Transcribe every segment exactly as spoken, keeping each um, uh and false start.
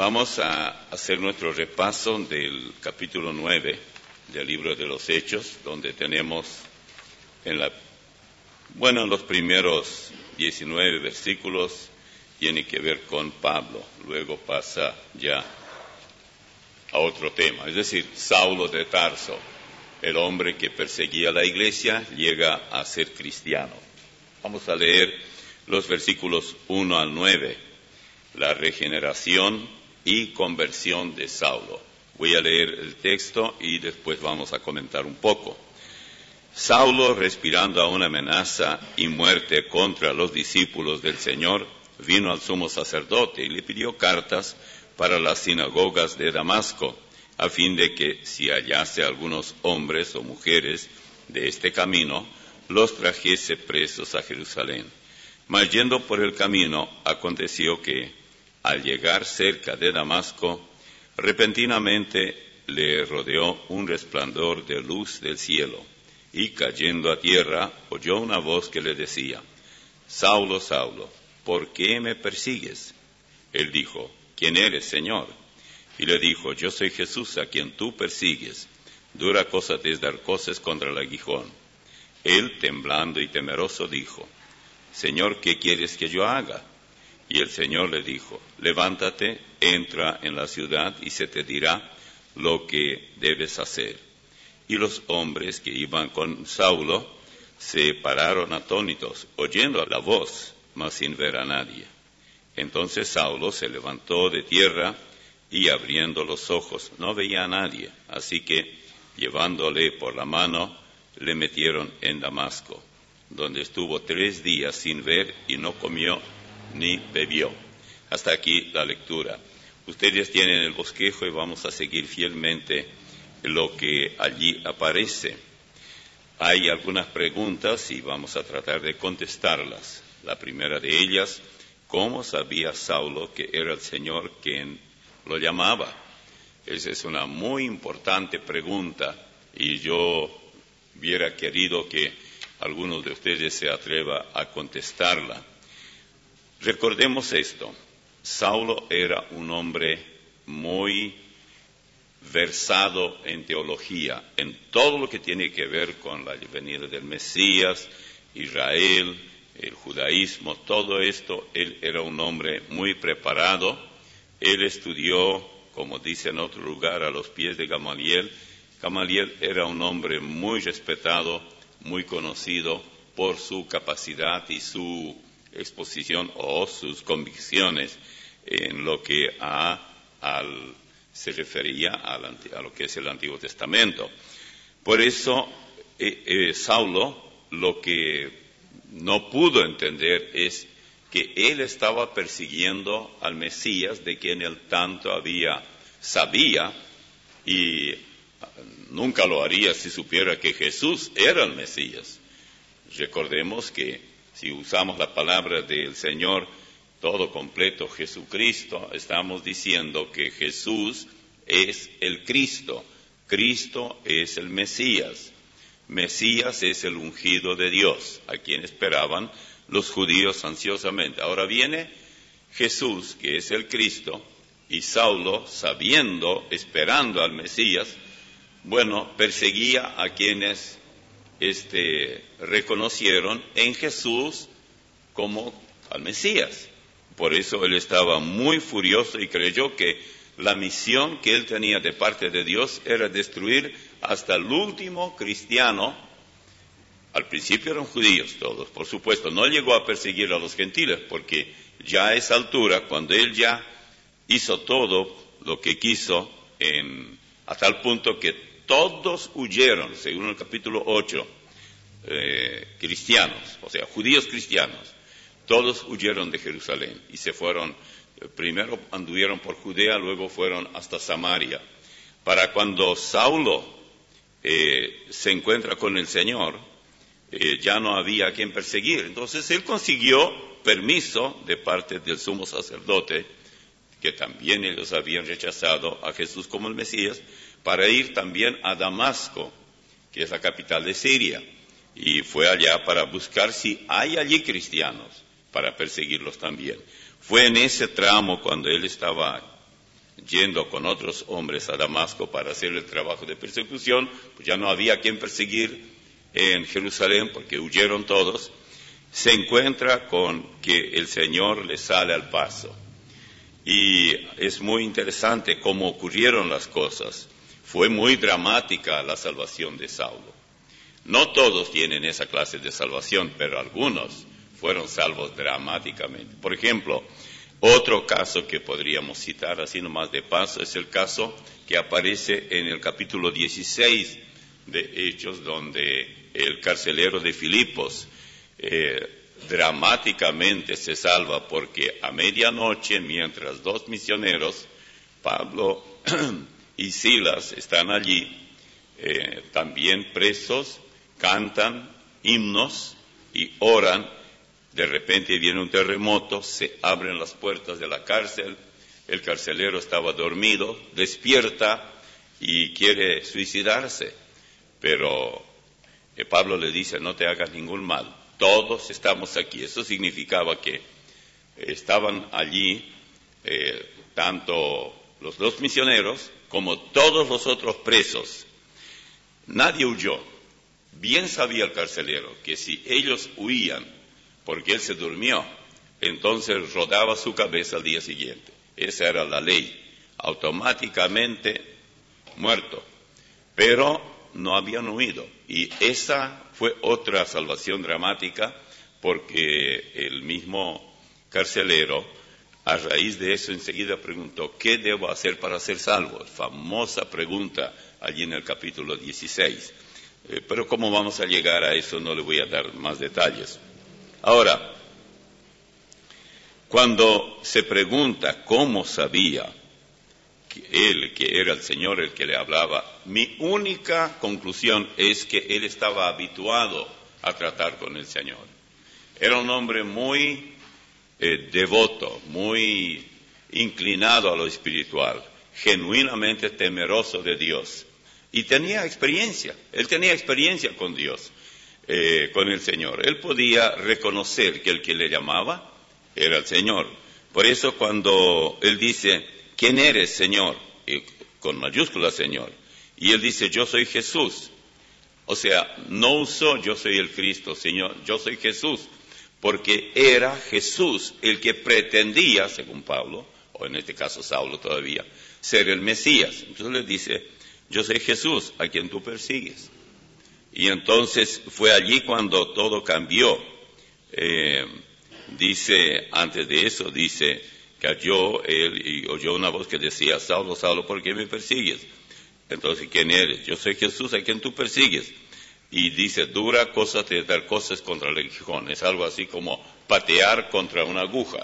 Vamos a hacer nuestro repaso del capítulo nueve del libro de los Hechos, donde tenemos en la, bueno, en los primeros diecinueve versículos tiene que ver con Pablo, luego pasa ya a otro tema, es decir, Saulo de Tarso, el hombre que perseguía la iglesia, llega a ser cristiano. Vamos a leer los versículos uno al nueve, la regeneración y conversión de Saulo. Voy a leer el texto y después vamos a comentar un poco. Saulo, respirando aún amenaza y muerte contra los discípulos del Señor, vino al sumo sacerdote y le pidió cartas para las sinagogas de Damasco, a fin de que, si hallase algunos hombres o mujeres de este camino, los trajese presos a Jerusalén. Mas yendo por el camino, aconteció que, al llegar cerca de Damasco, repentinamente le rodeó un resplandor de luz del cielo, y cayendo a tierra, oyó una voz que le decía: Saulo, Saulo, ¿por qué me persigues? Él dijo: ¿Quién eres, Señor? Y le dijo: Yo soy Jesús, a quien tú persigues. Dura cosa te es dar coces contra el aguijón. Él, temblando y temeroso, dijo: Señor, ¿qué quieres que yo haga? Y el Señor le dijo: Levántate, entra en la ciudad y se te dirá lo que debes hacer. Y los hombres que iban con Saulo se pararon atónitos, oyendo la voz, mas sin ver a nadie. Entonces Saulo se levantó de tierra y, abriendo los ojos, no veía a nadie. Así que, llevándole por la mano, le metieron en Damasco, donde estuvo tres días sin ver y no comió ni bebió. Hasta aquí la lectura. Ustedes tienen el bosquejo y vamos a seguir fielmente lo que allí aparece. Hay algunas preguntas y vamos a tratar de contestarlas. La primera de ellas: ¿cómo sabía Saulo que era el Señor quien lo llamaba? Esa es una muy importante pregunta y yo hubiera querido que algunos de ustedes se atreva a contestarla. Recordemos esto: Saulo era un hombre muy versado en teología, en todo lo que tiene que ver con la venida del Mesías, Israel, el judaísmo, todo esto. Él era un hombre muy preparado. Él estudió, como dice en otro lugar, a los pies de Gamaliel. Gamaliel era un hombre muy respetado, muy conocido por su capacidad y su exposición o sus convicciones en lo que a, al, se refería al, a lo que es el Antiguo Testamento. Por eso eh, eh, Saulo lo que no pudo entender es que él estaba persiguiendo al Mesías, de quien él tanto había sabía, y nunca lo haría si supiera que Jesús era el Mesías. Recordemos que si usamos la palabra del Señor todo completo, Jesucristo, estamos diciendo que Jesús es el Cristo. Cristo es el Mesías. Mesías es el ungido de Dios, a quien esperaban los judíos ansiosamente. Ahora viene Jesús, que es el Cristo, y Saulo, sabiendo, esperando al Mesías, bueno, perseguía a quienes este, reconocieron en Jesús como al Mesías. Por eso él estaba muy furioso y creyó que la misión que él tenía de parte de Dios era destruir hasta el último cristiano. Al principio eran judíos todos, por supuesto. No llegó a perseguir a los gentiles, porque ya a esa altura, cuando él ya hizo todo lo que quiso, en, a tal punto que todos huyeron, según el capítulo ocho, eh, cristianos, o sea, judíos cristianos, todos huyeron de Jerusalén y se fueron, eh, primero anduvieron por Judea, luego fueron hasta Samaria. Para cuando Saulo eh, se encuentra con el Señor, eh, ya no había a quien perseguir. Entonces él consiguió permiso de parte del sumo sacerdote, que también ellos habían rechazado a Jesús como el Mesías, para ir también a Damasco, que es la capital de Siria, y fue allá para buscar si hay allí cristianos, para perseguirlos también. Fue en ese tramo cuando él estaba yendo con otros hombres a Damasco para hacer el trabajo de persecución, pues ya no había quien perseguir en Jerusalén porque huyeron todos, se encuentra con que el Señor le sale al paso. Y es muy interesante cómo ocurrieron las cosas. Fue muy dramática la salvación de Saulo. No todos tienen esa clase de salvación, pero algunos fueron salvos dramáticamente. Por ejemplo, otro caso que podríamos citar así nomás de paso es el caso que aparece en el capítulo dieciséis de Hechos, donde el carcelero de Filipos eh, dramáticamente se salva porque a medianoche, mientras dos misioneros, Pablo y Silas, están allí, eh, también presos, cantan himnos y oran. De repente viene un terremoto, se abren las puertas de la cárcel, el carcelero estaba dormido, despierta y quiere suicidarse, pero eh, Pablo le dice, no te hagas ningún mal, todos estamos aquí. Eso significaba que estaban allí eh, tanto los dos misioneros como todos los otros presos. Nadie huyó. Bien sabía el carcelero que si ellos huían porque él se durmió, entonces rodaba su cabeza al día siguiente. Esa era la ley. Automáticamente muerto. Pero no habían huido. Y esa fue otra salvación dramática, porque el mismo carcelero, a raíz de eso, enseguida preguntó, ¿qué debo hacer para ser salvo? Famosa pregunta allí en el capítulo dieciséis. Eh, pero cómo vamos a llegar a eso, no le voy a dar más detalles. Ahora, cuando se pregunta cómo sabía que él, que era el Señor el que le hablaba, mi única conclusión es que él estaba habituado a tratar con el Señor. Era un hombre muy eh, devoto, muy inclinado a lo espiritual, genuinamente temeroso de Dios. Y tenía experiencia, él tenía experiencia con Dios, eh, con el Señor. Él podía reconocer que el que le llamaba era el Señor. Por eso cuando él dice, ¿quién eres, Señor? Y con mayúscula, Señor. Y él dice, yo soy Jesús. O sea, no usó yo soy el Cristo, Señor, yo soy Jesús. Porque era Jesús el que pretendía, según Pablo, o en este caso Saulo todavía, ser el Mesías. Entonces le dice, yo soy Jesús, a quien tú persigues. Y entonces fue allí cuando todo cambió. Eh, dice, antes de eso, dice, cayó él y oyó una voz que decía, Saulo, Saulo, ¿por qué me persigues? Entonces, ¿quién eres? Yo soy Jesús, a quien tú persigues. Y dice, dura cosa te dar cosas contra el aguijón. Es algo así como patear contra una aguja.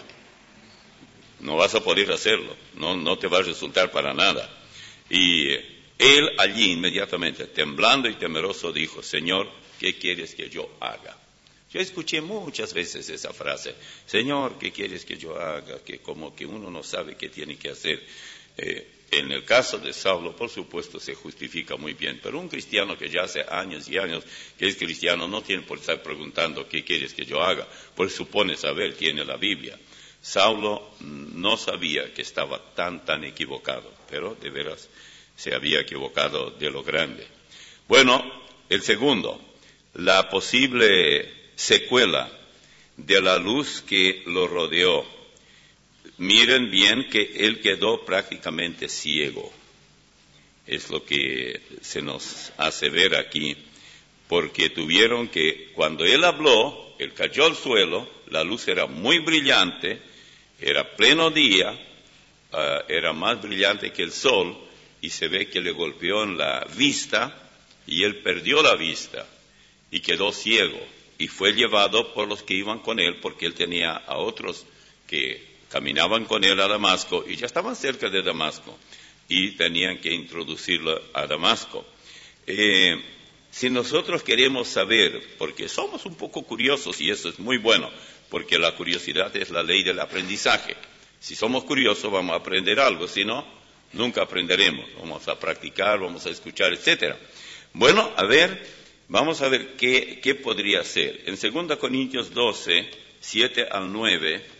No vas a poder hacerlo, no, no te va a resultar para nada. Y él allí inmediatamente, temblando y temeroso, dijo, Señor, ¿qué quieres que yo haga? Yo escuché muchas veces esa frase, Señor, ¿qué quieres que yo haga? Que como que uno no sabe qué tiene que hacer. Eh, en el caso de Saulo, por supuesto, se justifica muy bien, pero un cristiano que ya hace años y años que es cristiano no tiene por estar preguntando ¿qué quieres que yo haga? Pues supone saber, tiene la Biblia. Saulo no sabía que estaba tan, tan equivocado, pero de veras se había equivocado de lo grande. Bueno, el segundo, la posible secuela de la luz que lo rodeó. Miren bien que él quedó prácticamente ciego. Es lo que se nos hace ver aquí, porque tuvieron que, cuando él habló, él cayó al suelo, la luz era muy brillante, era pleno día, uh, era más brillante que el sol, y se ve que le golpeó en la vista, y él perdió la vista, y quedó ciego, y fue llevado por los que iban con él, porque él tenía a otros que caminaban con él a Damasco, y ya estaban cerca de Damasco, y tenían que introducirlo a Damasco. Eh, si nosotros queremos saber, porque somos un poco curiosos, y eso es muy bueno, porque la curiosidad es la ley del aprendizaje. Si somos curiosos vamos a aprender algo, si no, nunca aprenderemos. Vamos a practicar, vamos a escuchar, etcétera. Bueno, a ver, vamos a ver qué, qué podría ser. En segunda Corintios doce, siete al nueve,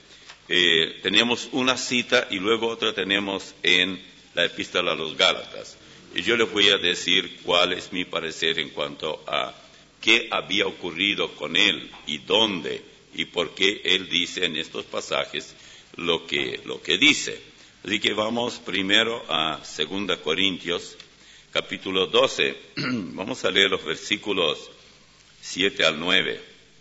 eh, tenemos una cita y luego otra tenemos en la epístola a los Gálatas. Y yo les voy a decir cuál es mi parecer en cuanto a qué había ocurrido con él y dónde y por qué él dice en estos pasajes lo que, lo que dice. Así que vamos primero a Segunda Corintios, capítulo doce. Vamos a leer los versículos siete al nueve.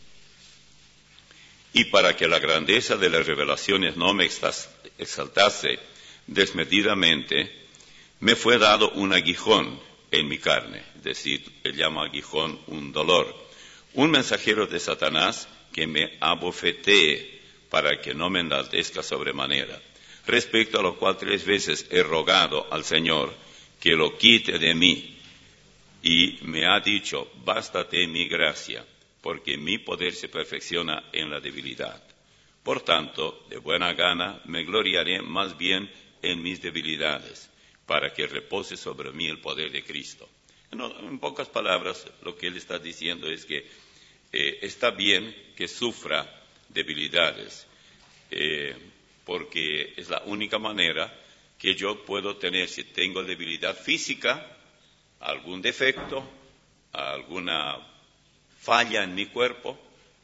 Y para que la grandeza de las revelaciones no me exaltase desmedidamente, me fue dado un aguijón en mi carne, es decir, él llama aguijón un dolor, un mensajero de Satanás que me abofetee para que no me enaltezca sobremanera, respecto a lo cual tres veces he rogado al Señor que lo quite de mí, y me ha dicho, bástate mi gracia, porque mi poder se perfecciona en la debilidad. Por tanto, de buena gana me gloriaré más bien en mis debilidades, para que repose sobre mí el poder de Cristo. No, en pocas palabras, lo que él está diciendo es que eh, está bien que sufra debilidades, eh, porque es la única manera que yo puedo tener, si tengo debilidad física, algún defecto, alguna falla en mi cuerpo,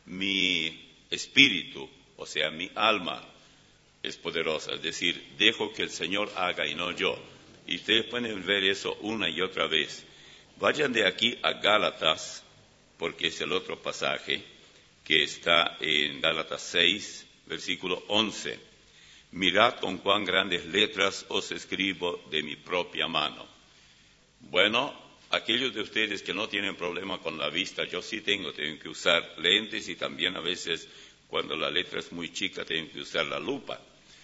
mi espíritu, o sea, mi alma es poderosa. Es decir, dejo que el Señor haga y no yo. Y ustedes pueden ver eso una y otra vez. Vayan de aquí a Gálatas, porque es el otro pasaje que está en Gálatas seis, versículo once. Mirad con cuán grandes letras os escribo de mi propia mano. Bueno, aquellos de ustedes que no tienen problema con la vista, yo sí tengo, tengo que usar lentes y también a veces cuando la letra es muy chica tengo que usar la lupa.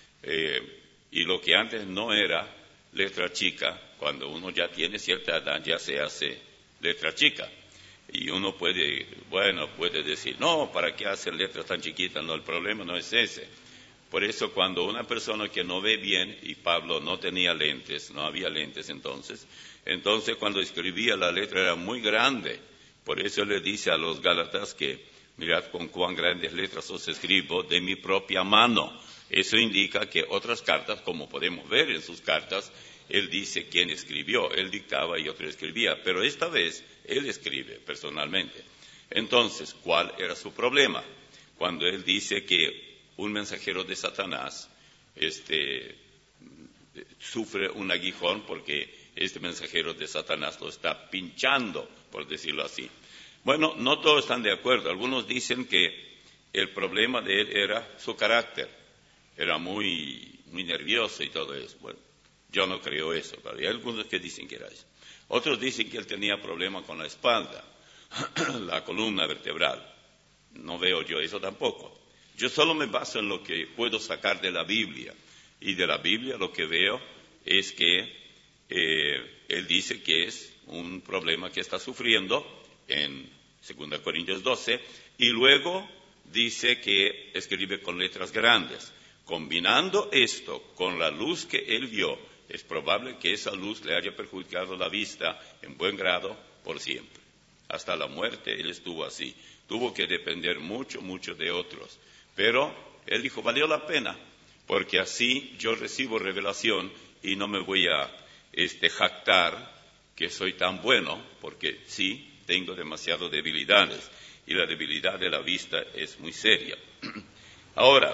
Eh, y lo que antes no era letra chica, cuando uno ya tiene cierta edad ya se hace letra chica. Y uno puede, bueno, puede decir, no, ¿para qué hacer letras tan chiquitas? No, el problema no es ese. Por eso cuando una persona que no ve bien, y Pablo no tenía lentes, no había lentes entonces, entonces cuando escribía la letra era muy grande. Por eso le dice a los Gálatas que, mirad con cuán grandes letras os escribo de mi propia mano. Eso indica que otras cartas, como podemos ver en sus cartas, él dice quién escribió, él dictaba y otro escribía, pero esta vez él escribe personalmente. Entonces, ¿cuál era su problema? Cuando él dice que un mensajero de Satanás este, sufre un aguijón porque este mensajero de Satanás lo está pinchando, por decirlo así. Bueno, no todos están de acuerdo. Algunos dicen que el problema de él era su carácter. Era muy, muy nervioso y todo eso. Bueno, yo no creo eso, pero hay algunos que dicen que era eso. Otros dicen que él tenía problemas con la espalda, la columna vertebral. No veo yo eso tampoco. Yo solo me baso en lo que puedo sacar de la Biblia. Y de la Biblia lo que veo es que eh, él dice que es un problema que está sufriendo en Segunda Corintios doce, y luego dice que escribe con letras grandes. Combinando esto con la luz que él vio, es probable que esa luz le haya perjudicado la vista en buen grado por siempre. Hasta la muerte él estuvo así. Tuvo que depender mucho, mucho de otros. Pero él dijo, valió la pena, porque así yo recibo revelación y no me voy a este, jactar que soy tan bueno, porque sí, tengo demasiadas debilidades, y la debilidad de la vista es muy seria. Ahora,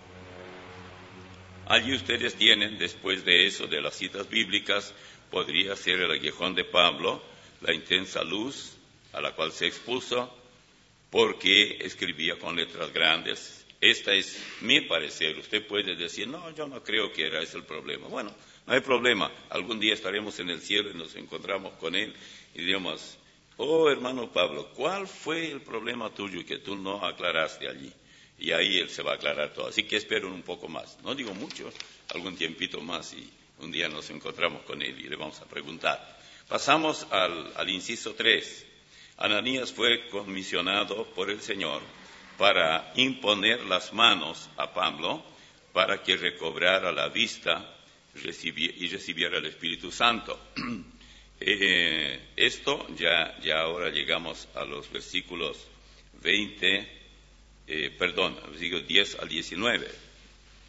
allí ustedes tienen, después de eso, de las citas bíblicas, podría ser el aguijón de Pablo, la intensa luz a la cual se expuso, porque escribía con letras grandes. Esta es mi parecer. Usted puede decir, no, yo no creo que era ese el problema. Bueno, no hay problema. Algún día estaremos en el cielo y nos encontramos con él y diremos, oh, hermano Pablo, ¿cuál fue el problema tuyo que tú no aclaraste allí? Y ahí él se va a aclarar todo. Así que esperen un poco más. No digo mucho, algún tiempito más y un día nos encontramos con él y le vamos a preguntar. Pasamos al, al inciso tres. Ananías fue comisionado por el Señor para imponer las manos a Pablo para que recobrara la vista y recibiera el Espíritu Santo. eh, esto ya, ya ahora llegamos a los versículos veinte, eh, perdón, versículos diez al diecinueve.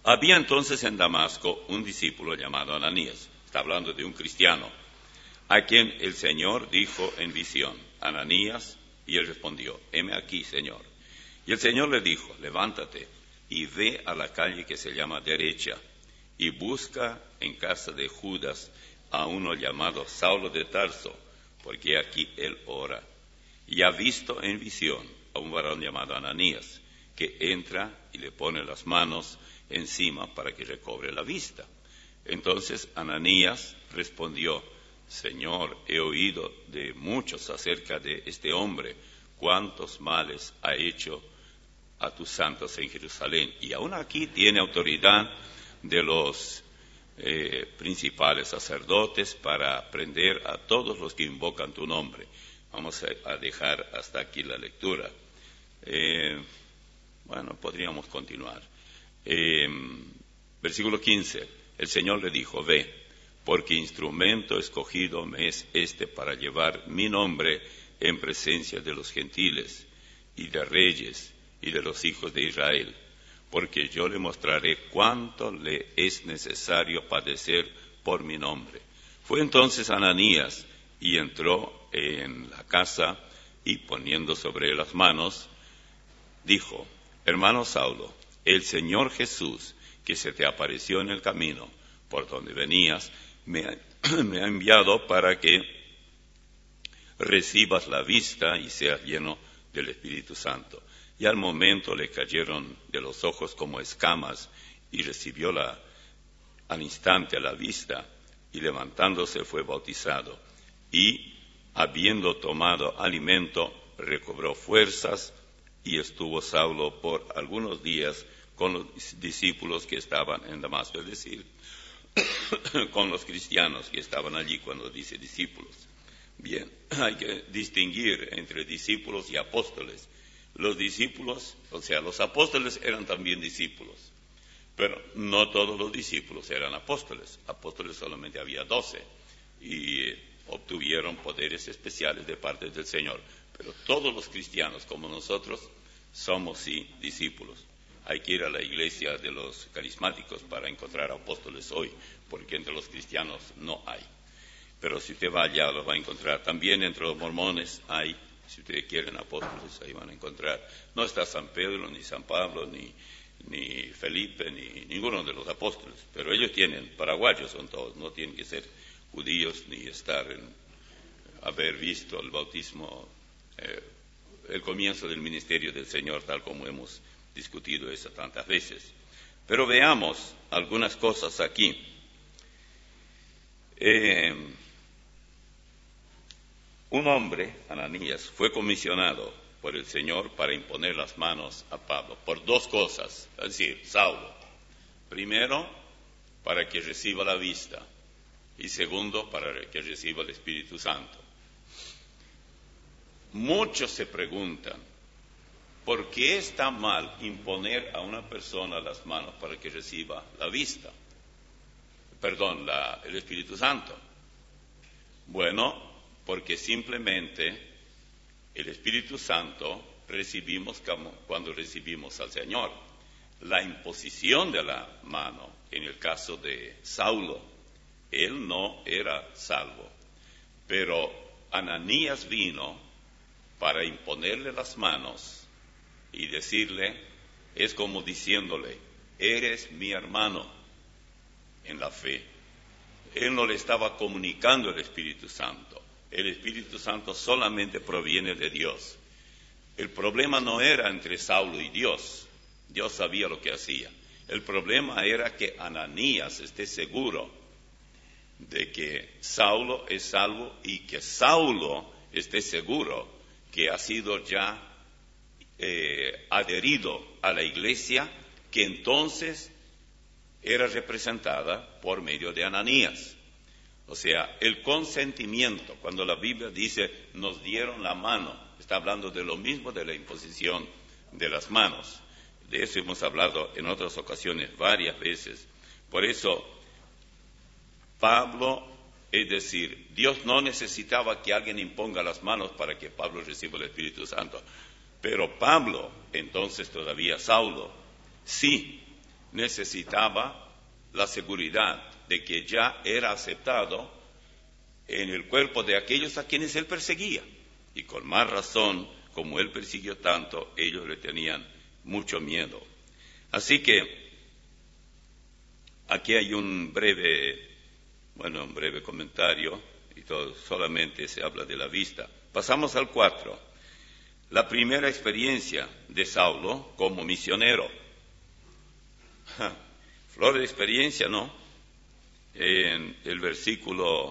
Había entonces en Damasco un discípulo llamado Ananías, está hablando de un cristiano, a quien el Señor dijo en visión, Ananías, y él respondió, heme aquí, Señor. Y el Señor le dijo, levántate y ve a la calle que se llama Derecha, y busca en casa de Judas a uno llamado Saulo de Tarso, porque aquí él ora. Y ha visto en visión a un varón llamado Ananías, que entra y le pone las manos encima para que recobre la vista. Entonces Ananías respondió, Señor, he oído de muchos acerca de este hombre, cuántos males ha hecho a tus santos en Jerusalén. Y aún aquí tiene autoridad de los eh, principales sacerdotes para prender a todos los que invocan tu nombre. Vamos a, a dejar hasta aquí la lectura. Eh, bueno, podríamos continuar. Eh, versículo quince. El Señor le dijo, ve, porque instrumento escogido me es este para llevar mi nombre en presencia de los gentiles y de reyes y de los hijos de Israel, porque yo le mostraré cuánto le es necesario padecer por mi nombre. Fue entonces Ananías y entró en la casa y poniendo sobre él las manos, dijo, hermano Saulo, el Señor Jesús, que se te apareció en el camino por donde venías, me ha, me ha enviado para que recibas la vista y seas lleno del Espíritu Santo. Y al momento le cayeron de los ojos como escamas y recibió la, al instante la vista y levantándose fue bautizado. Y habiendo tomado alimento recobró fuerzas y estuvo Saulo por algunos días con los discípulos que estaban en Damasco, es decir, con los cristianos que estaban allí cuando dice discípulos. Bien, hay que distinguir entre discípulos y apóstoles. Los discípulos, o sea, los apóstoles eran también discípulos, pero no todos los discípulos eran apóstoles. Apóstoles solamente había doce y obtuvieron poderes especiales de parte del Señor. Pero todos los cristianos, como nosotros, somos sí discípulos. Hay que ir a la iglesia de los carismáticos para encontrar apóstoles hoy, porque entre los cristianos no hay. Pero si usted va allá, los va a encontrar. También entre los mormones hay, si ustedes quieren apóstoles, ahí van a encontrar. No está San Pedro, ni San Pablo, ni, ni Felipe, ni ninguno de los apóstoles. Pero ellos tienen, paraguayos son todos, no tienen que ser judíos ni estar en, haber visto el bautismo, eh, el comienzo del ministerio del Señor, tal como hemos discutido eso tantas veces. Pero veamos algunas cosas aquí. Eh, un hombre, Ananías, fue comisionado por el Señor para imponer las manos a Pablo por dos cosas, es decir, Saulo. Primero, para que reciba la vista, y segundo, para que reciba el Espíritu Santo. Muchos se preguntan, ¿por qué está mal imponer a una persona las manos para que reciba la vista? Perdón, la, el Espíritu Santo. Bueno, porque simplemente el Espíritu Santo recibimos como cuando recibimos al Señor. La imposición de la mano, en el caso de Saulo, él no era salvo, pero Ananías vino para imponerle las manos y decirle, es como diciéndole, eres mi hermano en la fe. Él no le estaba comunicando el Espíritu Santo. El Espíritu Santo solamente proviene de Dios. El problema no era entre Saulo y Dios. Dios sabía lo que hacía. El problema era que Ananías esté seguro de que Saulo es salvo y que Saulo esté seguro que ha sido ya eh, adherido a la iglesia, que entonces era representada por medio de Ananías. O sea, el consentimiento, cuando la Biblia dice, nos dieron la mano, está hablando de lo mismo de la imposición de las manos. De eso hemos hablado en otras ocasiones varias veces. Por eso, Pablo, es decir, Dios no necesitaba que alguien imponga las manos para que Pablo reciba el Espíritu Santo. Pero Pablo, entonces todavía Saulo, sí necesitaba la seguridad de que ya era aceptado en el cuerpo de aquellos a quienes él perseguía. Y con más razón, como él persiguió tanto, ellos le tenían mucho miedo. Así que aquí hay un breve, bueno, un breve comentario, y todo, solamente se habla de la vista. Pasamos al cuatro. La primera experiencia de Saulo como misionero. Ja, flor de experiencia, ¿no? En el versículo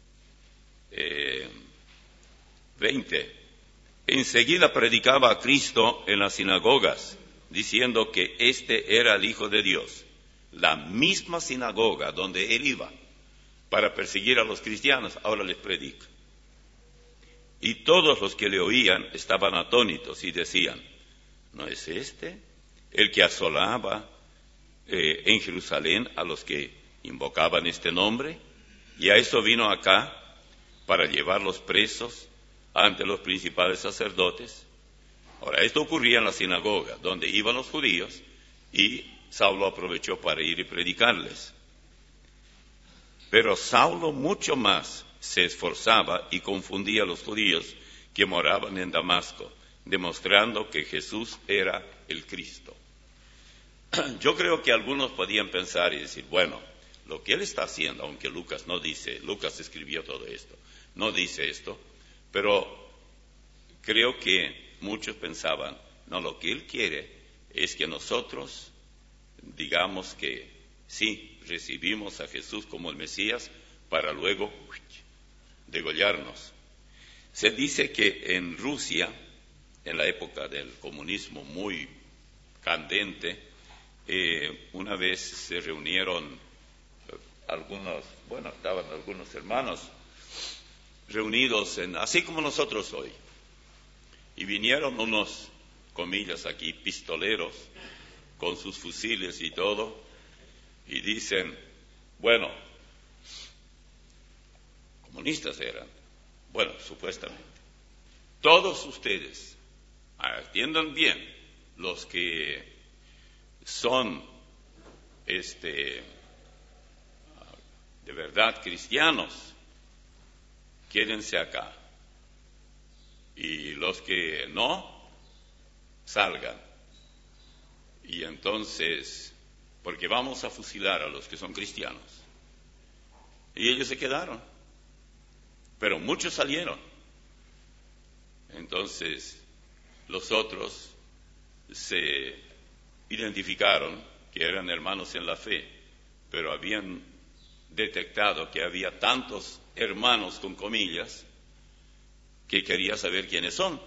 eh, veinte. Enseguida predicaba a Cristo en las sinagogas, diciendo que éste era el Hijo de Dios. La misma sinagoga donde él iba para perseguir a los cristianos, ahora les predica. Y todos los que le oían estaban atónitos y decían, ¿no es este el que asolaba eh, en Jerusalén a los que invocaban este nombre? Y a eso vino acá para llevarlos presos ante los principales sacerdotes. Ahora, esto ocurría en la sinagoga, donde iban los judíos, y Saulo aprovechó para ir y predicarles. Pero Saulo mucho más se esforzaba y confundía a los judíos que moraban en Damasco, demostrando que Jesús era el Cristo. Yo creo que algunos podían pensar y decir, bueno, lo que él está haciendo, aunque Lucas no dice, Lucas escribió todo esto, no dice esto, pero creo que muchos pensaban, no, lo que él quiere es que nosotros digamos que sí, recibimos a Jesús como el Mesías para luego uy, degollarnos. Se dice que en Rusia, en la época del comunismo muy candente, eh, una vez se reunieron eh, algunos, bueno, estaban algunos hermanos reunidos, en, así como nosotros hoy, y vinieron unos, comillas aquí, pistoleros, con sus fusiles y todo, y dicen, bueno, comunistas eran, bueno, supuestamente, todos ustedes, atiendan bien, los que son, este, de verdad cristianos, quédense acá, y los que no, salgan. Y entonces, porque vamos a fusilar a los que son cristianos. Y ellos se quedaron. Pero muchos salieron. Entonces, los otros se identificaron que eran hermanos en la fe, pero habían detectado que había tantos hermanos, con comillas, que quería saber quiénes son.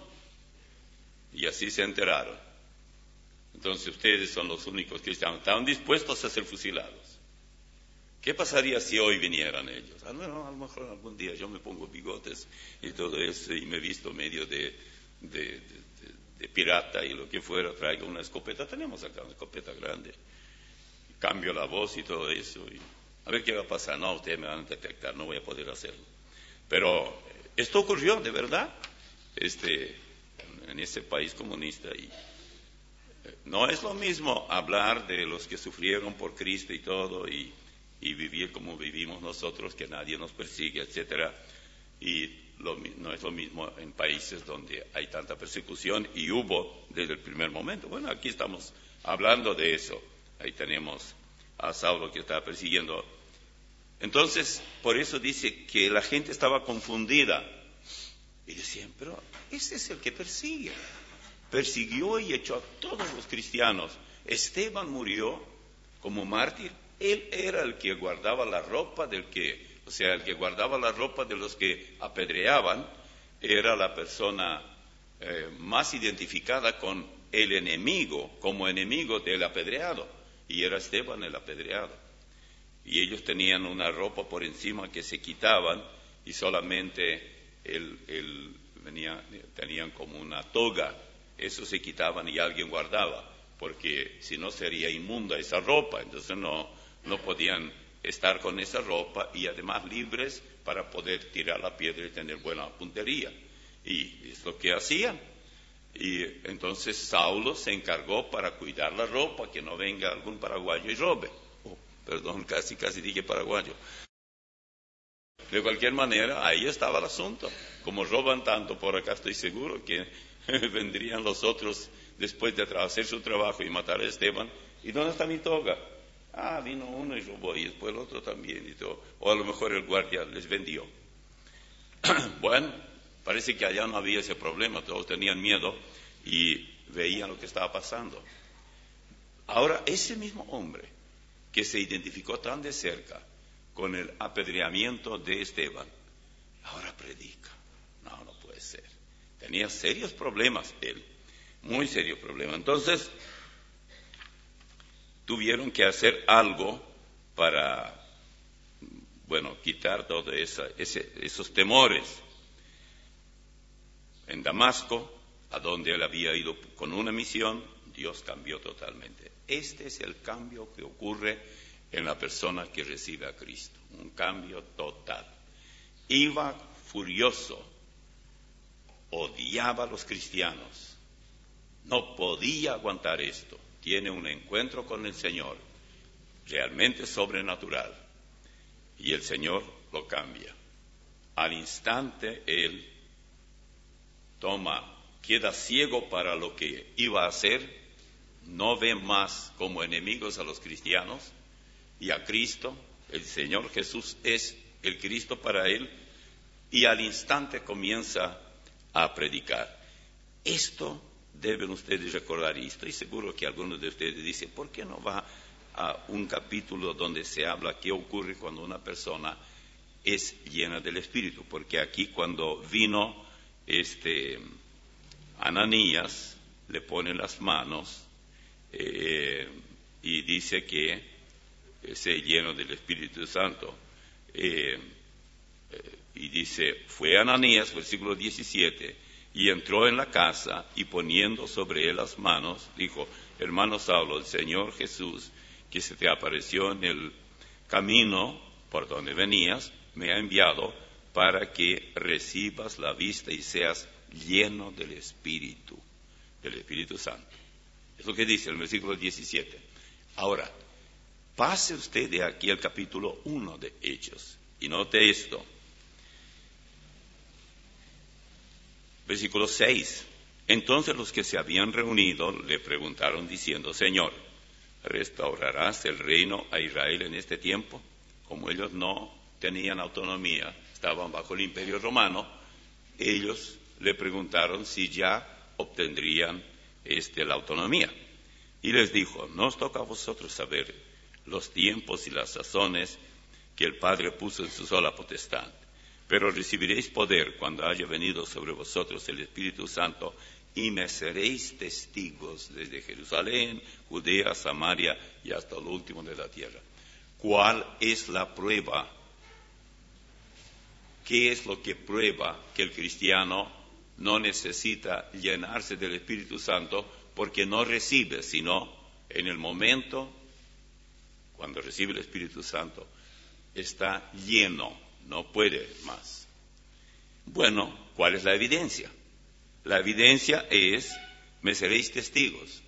Y así se enteraron. Entonces ustedes son los únicos cristianos. Estaban dispuestos a ser fusilados. ¿Qué pasaría si hoy vinieran ellos? Ah, bueno, a lo mejor algún día yo me pongo bigotes y todo eso y me visto medio de, de, de, de, de pirata y lo que fuera, traigo una escopeta. Tenemos acá una escopeta grande. Cambio la voz y todo eso. Y a ver qué va a pasar. No, ustedes me van a detectar, no voy a poder hacerlo. Pero esto ocurrió, de verdad, este, en ese país comunista. Y no es lo mismo hablar de los que sufrieron por Cristo y todo, y, y vivir como vivimos nosotros, que nadie nos persigue, etcétera. Y lo, no es lo mismo en países donde hay tanta persecución, y hubo desde el primer momento. Bueno, aquí estamos hablando de eso. Ahí tenemos a Saulo que estaba persiguiendo. Entonces, por eso dice que la gente estaba confundida. Y decían, pero ese es el que persigue. Persiguió y echó a todos los cristianos. Esteban murió como mártir. Él era el que guardaba la ropa del que, o sea, el que guardaba la ropa de los que apedreaban. Era la persona eh, más identificada con el enemigo, como enemigo del apedreado. Y era Esteban el apedreado. Y ellos tenían una ropa por encima que se quitaban y solamente el, el, venía, tenían como una toga. Eso se quitaban y alguien guardaba, porque si no sería inmunda esa ropa. Entonces no, no podían estar con esa ropa y además libres para poder tirar la piedra y tener buena puntería. Y es lo que hacían. Y entonces Saulo se encargó para cuidar la ropa, que no venga algún paraguayo y robe. Oh, perdón, casi, casi dije paraguayo. De cualquier manera, ahí estaba el asunto. Como roban tanto por acá, estoy seguro que vendrían los otros después de hacer su trabajo y matar a Esteban. ¿Y dónde está mi toga? Ah, vino uno y robó, y después el otro también. Y todo. O a lo mejor el guardia les vendió. Bueno, parece que allá no había ese problema, todos tenían miedo y veían lo que estaba pasando. Ahora, ese mismo hombre que se identificó tan de cerca con el apedreamiento de Esteban, ahora predica. No, no puede ser. Tenía serios problemas él, muy serios problemas. Entonces, tuvieron que hacer algo para, bueno, quitar todos esa, ese, esos temores. En Damasco, a donde él había ido con una misión, Dios cambió totalmente. Este es el cambio que ocurre en la persona que recibe a Cristo, un cambio total. Iba furioso, odiaba a los cristianos, no podía aguantar esto. Tiene un encuentro con el Señor, realmente sobrenatural, y el Señor lo cambia. Al instante él toma, queda ciego para lo que iba a hacer, no ve más como enemigos a los cristianos y a Cristo. El Señor Jesús es el Cristo para él, y al instante comienza a predicar. Esto deben ustedes recordar, y estoy seguro que algunos de ustedes dicen, ¿por qué no va a un capítulo donde se habla qué ocurre cuando una persona es llena del Espíritu? Porque aquí cuando vino este Ananías, le pone las manos eh, y dice que eh, se lleno del Espíritu Santo. Eh, eh, y dice, fue Ananías, versículo diecisiete, y entró en la casa y poniendo sobre él las manos, dijo, hermano Saulo, el Señor Jesús, que se te apareció en el camino por donde venías, me ha enviado para que recibas la vista y seas lleno del Espíritu, del Espíritu Santo. Es lo que dice el versículo diecisiete. Ahora, pase usted de aquí al capítulo uno de Hechos y note esto. Versículo seis. Entonces los que se habían reunido le preguntaron diciendo, Señor, ¿restaurarás el reino a Israel en este tiempo? Como ellos no tenían autonomía, estaban bajo el imperio romano, ellos le preguntaron si ya obtendrían este, la autonomía. Y les dijo, no os toca a vosotros saber los tiempos y las sazones que el Padre puso en su sola potestad, pero recibiréis poder cuando haya venido sobre vosotros el Espíritu Santo, y me seréis testigos desde Jerusalén, Judea, Samaria y hasta lo último de la tierra. ¿Cuál es la prueba? ¿Qué es lo que prueba que el cristiano no necesita llenarse del Espíritu Santo porque no recibe, sino en el momento, cuando recibe el Espíritu Santo, está lleno, no puede más? Bueno, ¿cuál es la evidencia? La evidencia es, me seréis testigos.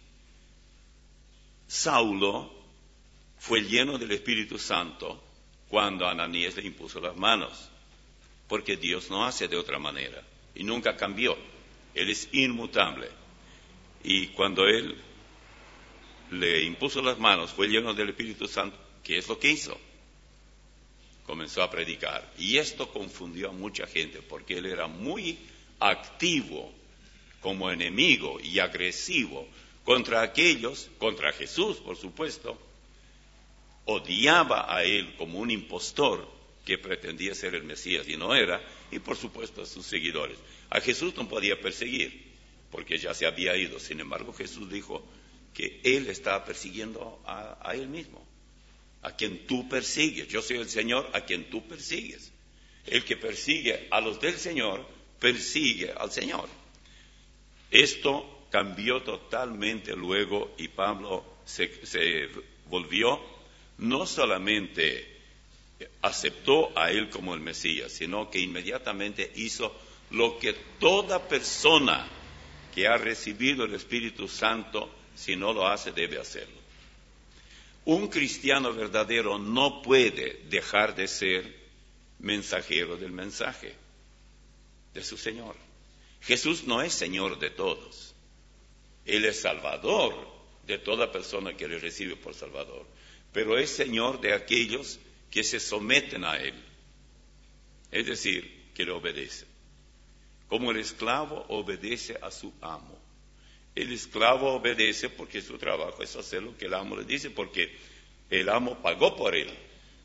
Saulo fue lleno del Espíritu Santo cuando Ananías le impuso las manos, porque Dios no hace de otra manera y nunca cambió. Él es inmutable. Y cuando él le impuso las manos, fue lleno del Espíritu Santo, ¿qué es lo que hizo? Comenzó a predicar. Y esto confundió a mucha gente, porque él era muy activo como enemigo y agresivo contra aquellos, contra Jesús, por supuesto. Odiaba a él como un impostor que pretendía ser el Mesías y no era, y por supuesto a sus seguidores. A Jesús no podía perseguir, porque ya se había ido. Sin embargo, Jesús dijo que él estaba persiguiendo a, a él mismo, a quien tú persigues. Yo soy el Señor a quien tú persigues. El que persigue a los del Señor, persigue al Señor. Esto cambió totalmente luego, y Pablo se, se volvió, no solamente aceptó a él como el Mesías, sino que inmediatamente hizo lo que toda persona que ha recibido el Espíritu Santo, si no lo hace, debe hacerlo. Un cristiano verdadero no puede dejar de ser mensajero del mensaje de su Señor. Jesús no es Señor de todos. Él es Salvador de toda persona que le recibe por Salvador, pero es Señor de aquellos que se someten a Él, es decir, que le obedecen. Como el esclavo obedece a su amo. El esclavo obedece porque su trabajo es hacer lo que el amo le dice, porque el amo pagó por él.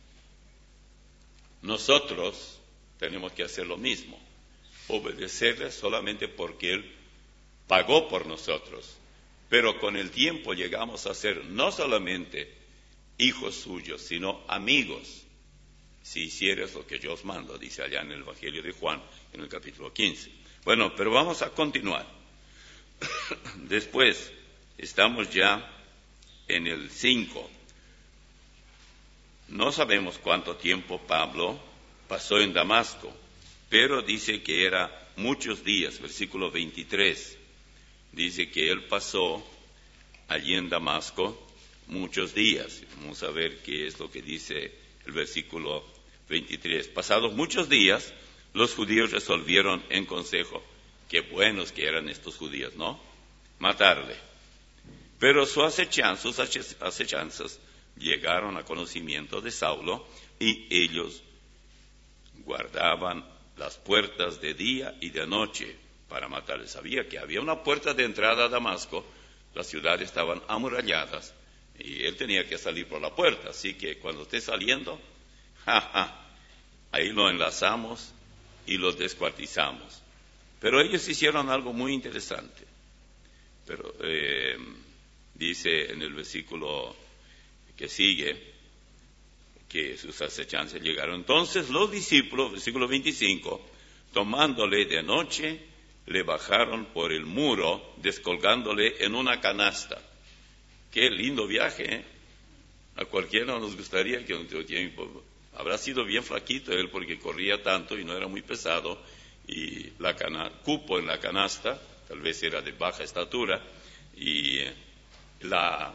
Nosotros tenemos que hacer lo mismo, obedecerle solamente porque él pagó por nosotros. Pero con el tiempo llegamos a ser no solamente hijos suyos, sino amigos, si hicieres lo que yo os mando, dice allá en el Evangelio de Juan, en el capítulo quince. Bueno, pero vamos a continuar. Después, estamos ya en el cinco. No sabemos cuánto tiempo Pablo pasó en Damasco, pero dice que era muchos días, versículo veintitrés. Dice que él pasó allí en Damasco muchos días. Vamos a ver qué es lo que dice el versículo veintitrés. Pasados muchos días, los judíos resolvieron en consejo, qué buenos que eran estos judíos, ¿no?, matarle. Pero su acechanza, sus acechanzas llegaron a conocimiento de Saulo, y ellos guardaban las puertas de día y de noche para matarle. Sabía que había una puerta de entrada a Damasco, las ciudades estaban amuralladas, y él tenía que salir por la puerta, así que cuando esté saliendo, ja, ja, ahí lo enlazamos y lo descuartizamos. Pero ellos hicieron algo muy interesante. Pero eh, dice en el versículo que sigue que sus acechanzas llegaron. Entonces los discípulos, versículo veinticinco, tomándole de noche, le bajaron por el muro, descolgándole en una canasta. Qué lindo viaje, ¿eh? A cualquiera nos gustaría que un tiempo habrá sido bien flaquito él porque corría tanto y no era muy pesado, y la cana, cupo en la canasta, tal vez era de baja estatura, y la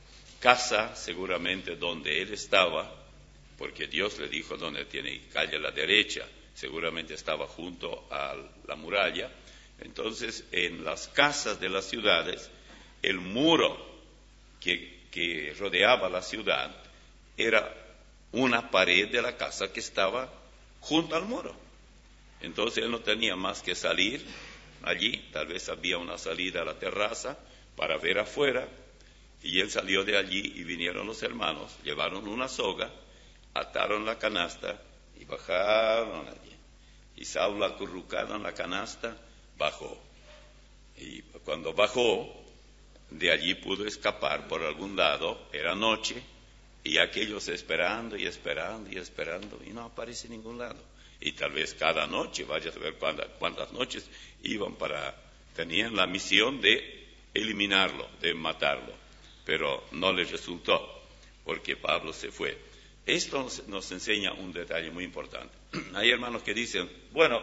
casa seguramente donde él estaba, porque Dios le dijo donde tiene calle a la derecha, seguramente estaba junto a la muralla. Entonces, en las casas de las ciudades, el muro que, que rodeaba la ciudad era una pared de la casa que estaba junto al muro. Entonces él no tenía más que salir allí, tal vez había una salida a la terraza para ver afuera, y él salió de allí y vinieron los hermanos, llevaron una soga, ataron la canasta y bajaron allí. Y Saulo, acurrucado en la canasta, bajó. Y cuando bajó, de allí pudo escapar por algún lado, era noche, y aquellos esperando y esperando y esperando, y no aparece en ningún lado. Y tal vez cada noche, vaya a saber cuántas, cuántas noches iban para, tenían la misión de eliminarlo, de matarlo, pero no les resultó, porque Pablo se fue. Esto nos, nos enseña un detalle muy importante. Hay hermanos que dicen, bueno,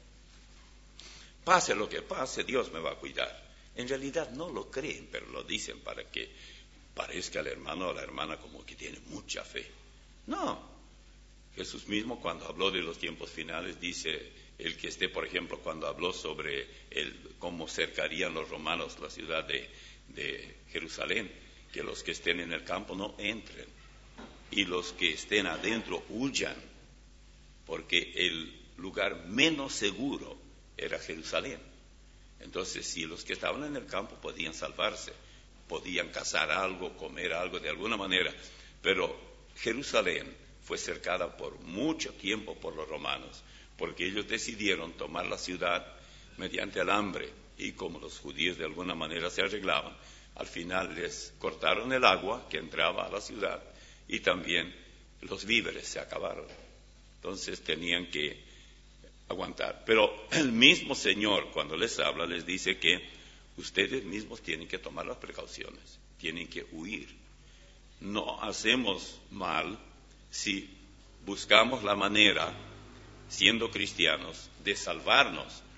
pase lo que pase, Dios me va a cuidar. En realidad no lo creen, pero lo dicen para que parezca al hermano o a la hermana como que tiene mucha fe. No. Jesús mismo, cuando habló de los tiempos finales, dice, el que esté, por ejemplo, cuando habló sobre el, cómo cercarían los romanos la ciudad de, de Jerusalén, que los que estén en el campo no entren, y los que estén adentro huyan, porque el lugar menos seguro era Jerusalén. Entonces, si los que estaban en el campo podían salvarse, podían cazar algo, comer algo de alguna manera, pero Jerusalén fue cercada por mucho tiempo por los romanos, porque ellos decidieron tomar la ciudad mediante el hambre, y como los judíos de alguna manera se arreglaban, al final les cortaron el agua que entraba a la ciudad, y también los víveres se acabaron. Entonces tenían que aguantar. Pero el mismo Señor, cuando les habla, les dice que ustedes mismos tienen que tomar las precauciones, tienen que huir. No hacemos mal si buscamos la manera, siendo cristianos, de salvarnos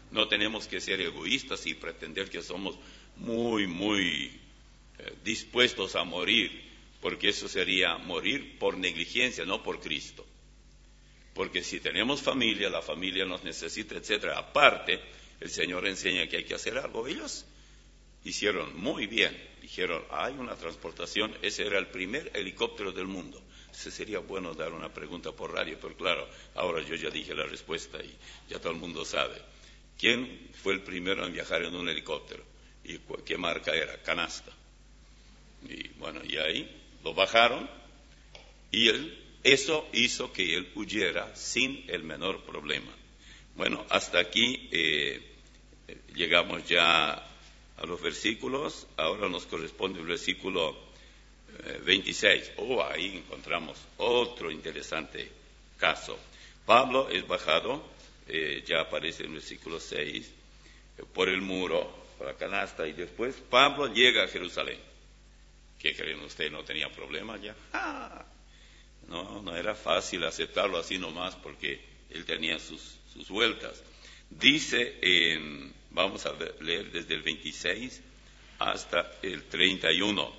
No tenemos que ser egoístas y pretender que somos muy, muy eh, dispuestos a morir, porque eso sería morir por negligencia, no por Cristo. Porque si tenemos familia, la familia nos necesita, etcétera. Aparte, el Señor enseña que hay que hacer algo. Ellos hicieron muy bien. Dijeron, hay una transportación, ese era el primer helicóptero del mundo. Ese sería bueno dar una pregunta por radio, pero claro, ahora yo ya dije la respuesta y ya todo el mundo sabe. ¿Quién fue el primero en viajar en un helicóptero? ¿Y qué marca era? Canasta. Y bueno, y ahí lo bajaron y él, eso hizo que él huyera sin el menor problema. Bueno, hasta aquí eh, llegamos ya a los versículos. Ahora nos corresponde el versículo eh, veintiséis. Oh, ahí encontramos otro interesante caso. Pablo es bajado, eh, ya aparece en el versículo seis, eh, por el muro, por la canasta, y después Pablo llega a Jerusalén. ¿Qué creen ustedes? ¿No tenía problema ya? ¡Ah! No, no era fácil aceptarlo así nomás porque él tenía sus, sus vueltas. Dice, en, vamos a ver, leer desde el veintiséis hasta el treinta y uno.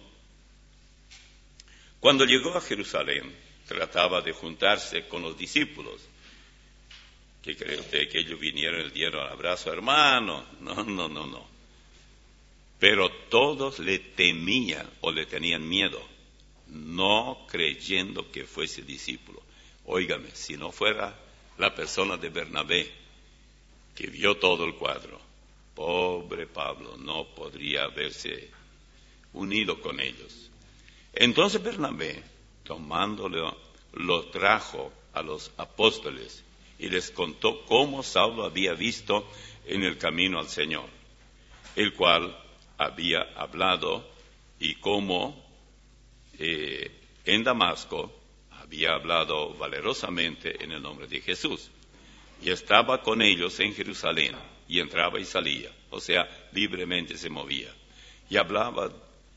Cuando llegó a Jerusalén, trataba de juntarse con los discípulos. ¿Qué cree usted? ¿Que ellos vinieron y le dieron abrazo, hermano? No, no, no, no. Pero todos le temían o le tenían miedo, no creyendo que fuese discípulo. Óigame, si no fuera la persona de Bernabé, que vio todo el cuadro, pobre Pablo, no podría haberse unido con ellos. Entonces Bernabé, tomándolo, lo trajo a los apóstoles y les contó cómo Saulo había visto en el camino al Señor, el cual había hablado, y cómo eh, en Damasco había hablado valerosamente en el nombre de Jesús. Y estaba con ellos en Jerusalén, y entraba y salía, o sea, libremente se movía. Y hablaba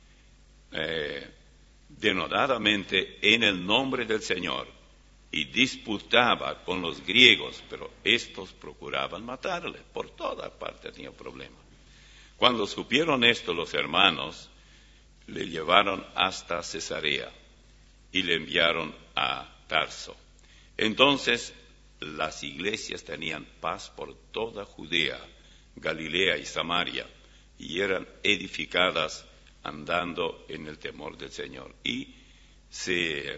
eh, denodadamente en el nombre del Señor, y disputaba con los griegos, pero estos procuraban matarle. Por toda parte tenía problema. Cuando supieron esto los hermanos, le llevaron hasta Cesarea y le enviaron a Tarso. Entonces las iglesias tenían paz por toda Judea, Galilea y Samaria, y eran edificadas andando en el temor del Señor. Y se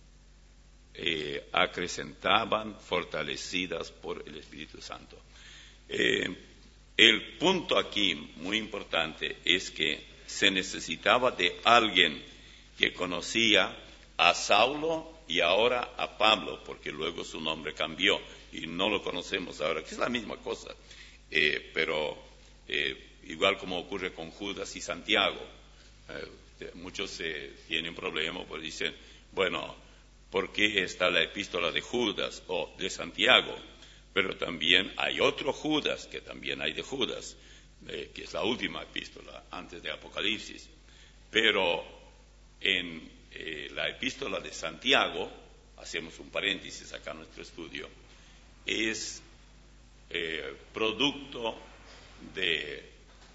eh, acrecentaban fortalecidas por el Espíritu Santo. Eh, el punto aquí muy importante es que se necesitaba de alguien que conocía a Saulo y ahora a Pablo, porque luego su nombre cambió y no lo conocemos ahora, que es la misma cosa, eh, pero eh, igual como ocurre con Judas y Santiago, eh, muchos eh, tienen problemas, pues dicen, bueno, ¿por qué está la epístola de Judas o de Santiago? Pero también hay otro Judas, que también hay de Judas, eh, que es la última epístola antes de Apocalipsis. Pero en eh, la epístola de Santiago, hacemos un paréntesis acá en nuestro estudio, es eh, producto de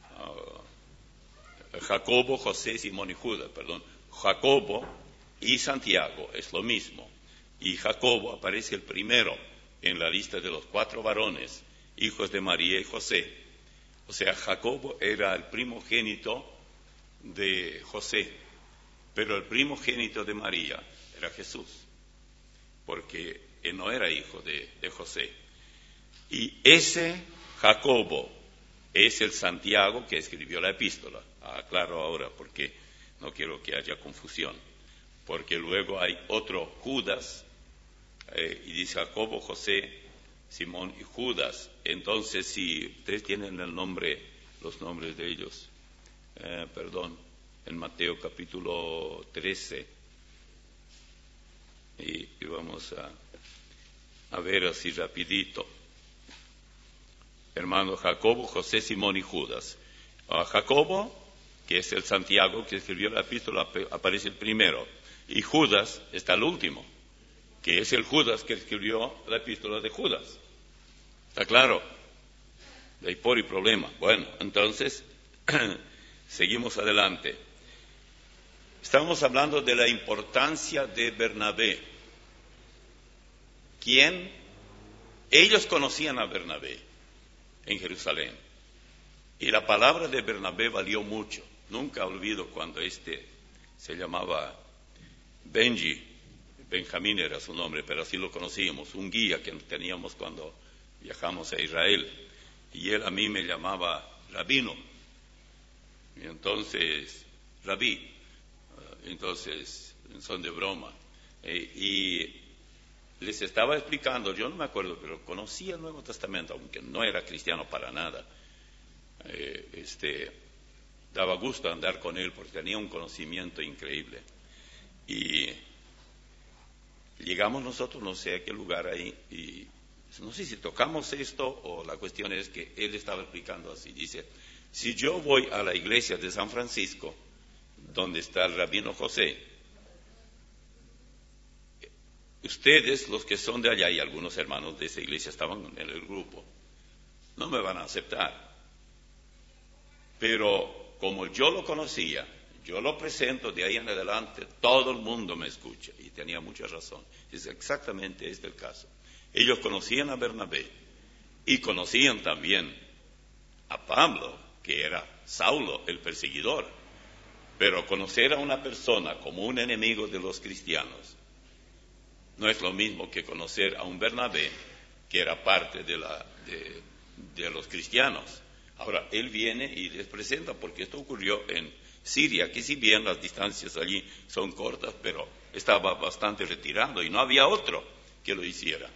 uh, Jacobo, José, Simón y Judas, perdón. Jacobo y Santiago es lo mismo. Y Jacobo aparece el primero en la lista de los cuatro varones, hijos de María y José. O sea, Jacobo era el primogénito de José, pero el primogénito de María era Jesús, porque él no era hijo de, de José. Y ese Jacobo es el Santiago que escribió la epístola. Aclaro ahora porque no quiero que haya confusión, porque luego hay otro Judas, eh, y dice Jacobo, José, Simón y Judas. Entonces, si ustedes tienen el nombre, los nombres de ellos, eh, perdón, en Mateo capítulo trece, y, y vamos a, a ver así rapidito. Hermano Jacobo, José, Simón y Judas. A Jacobo, que es el Santiago que escribió la epístola, aparece el primero, y Judas está el último, que es el Judas que escribió la epístola de Judas. ¿Está claro? hay por y problema. Bueno, entonces, seguimos adelante. Estamos hablando de la importancia de Bernabé. ¿Quién? Ellos conocían a Bernabé en Jerusalén. Y la palabra de Bernabé valió mucho. Nunca olvido cuando este se llamaba Benji, Benjamín era su nombre, pero así lo conocíamos, un guía que teníamos cuando viajamos a Israel. Y él a mí me llamaba Rabino. Y entonces, Rabí. Entonces, en son de broma. Eh, y les estaba explicando, yo no me acuerdo, pero conocía el Nuevo Testamento, aunque no era cristiano para nada. Eh, este, daba gusto andar con él porque tenía un conocimiento increíble. Y llegamos nosotros, no sé a qué lugar ahí, y no sé si tocamos esto o la cuestión es que él estaba explicando así. Dice, si yo voy a la iglesia de San Francisco, donde está el rabino José, ustedes, los que son de allá, y algunos hermanos de esa iglesia estaban en el grupo, no me van a aceptar. Pero como yo lo conocía, yo lo presento de ahí en adelante, todo el mundo me escucha. Y tenía mucha razón. Es exactamente este el caso. Ellos conocían a Bernabé y conocían también a Pablo, que era Saulo, el perseguidor. Pero conocer a una persona como un enemigo de los cristianos no es lo mismo que conocer a un Bernabé, que era parte de, la, de, de los cristianos. Ahora, él viene y les presenta, porque esto ocurrió en Siria, que si bien las distancias allí son cortas, pero estaba bastante retirado y no había otro que lo hiciera.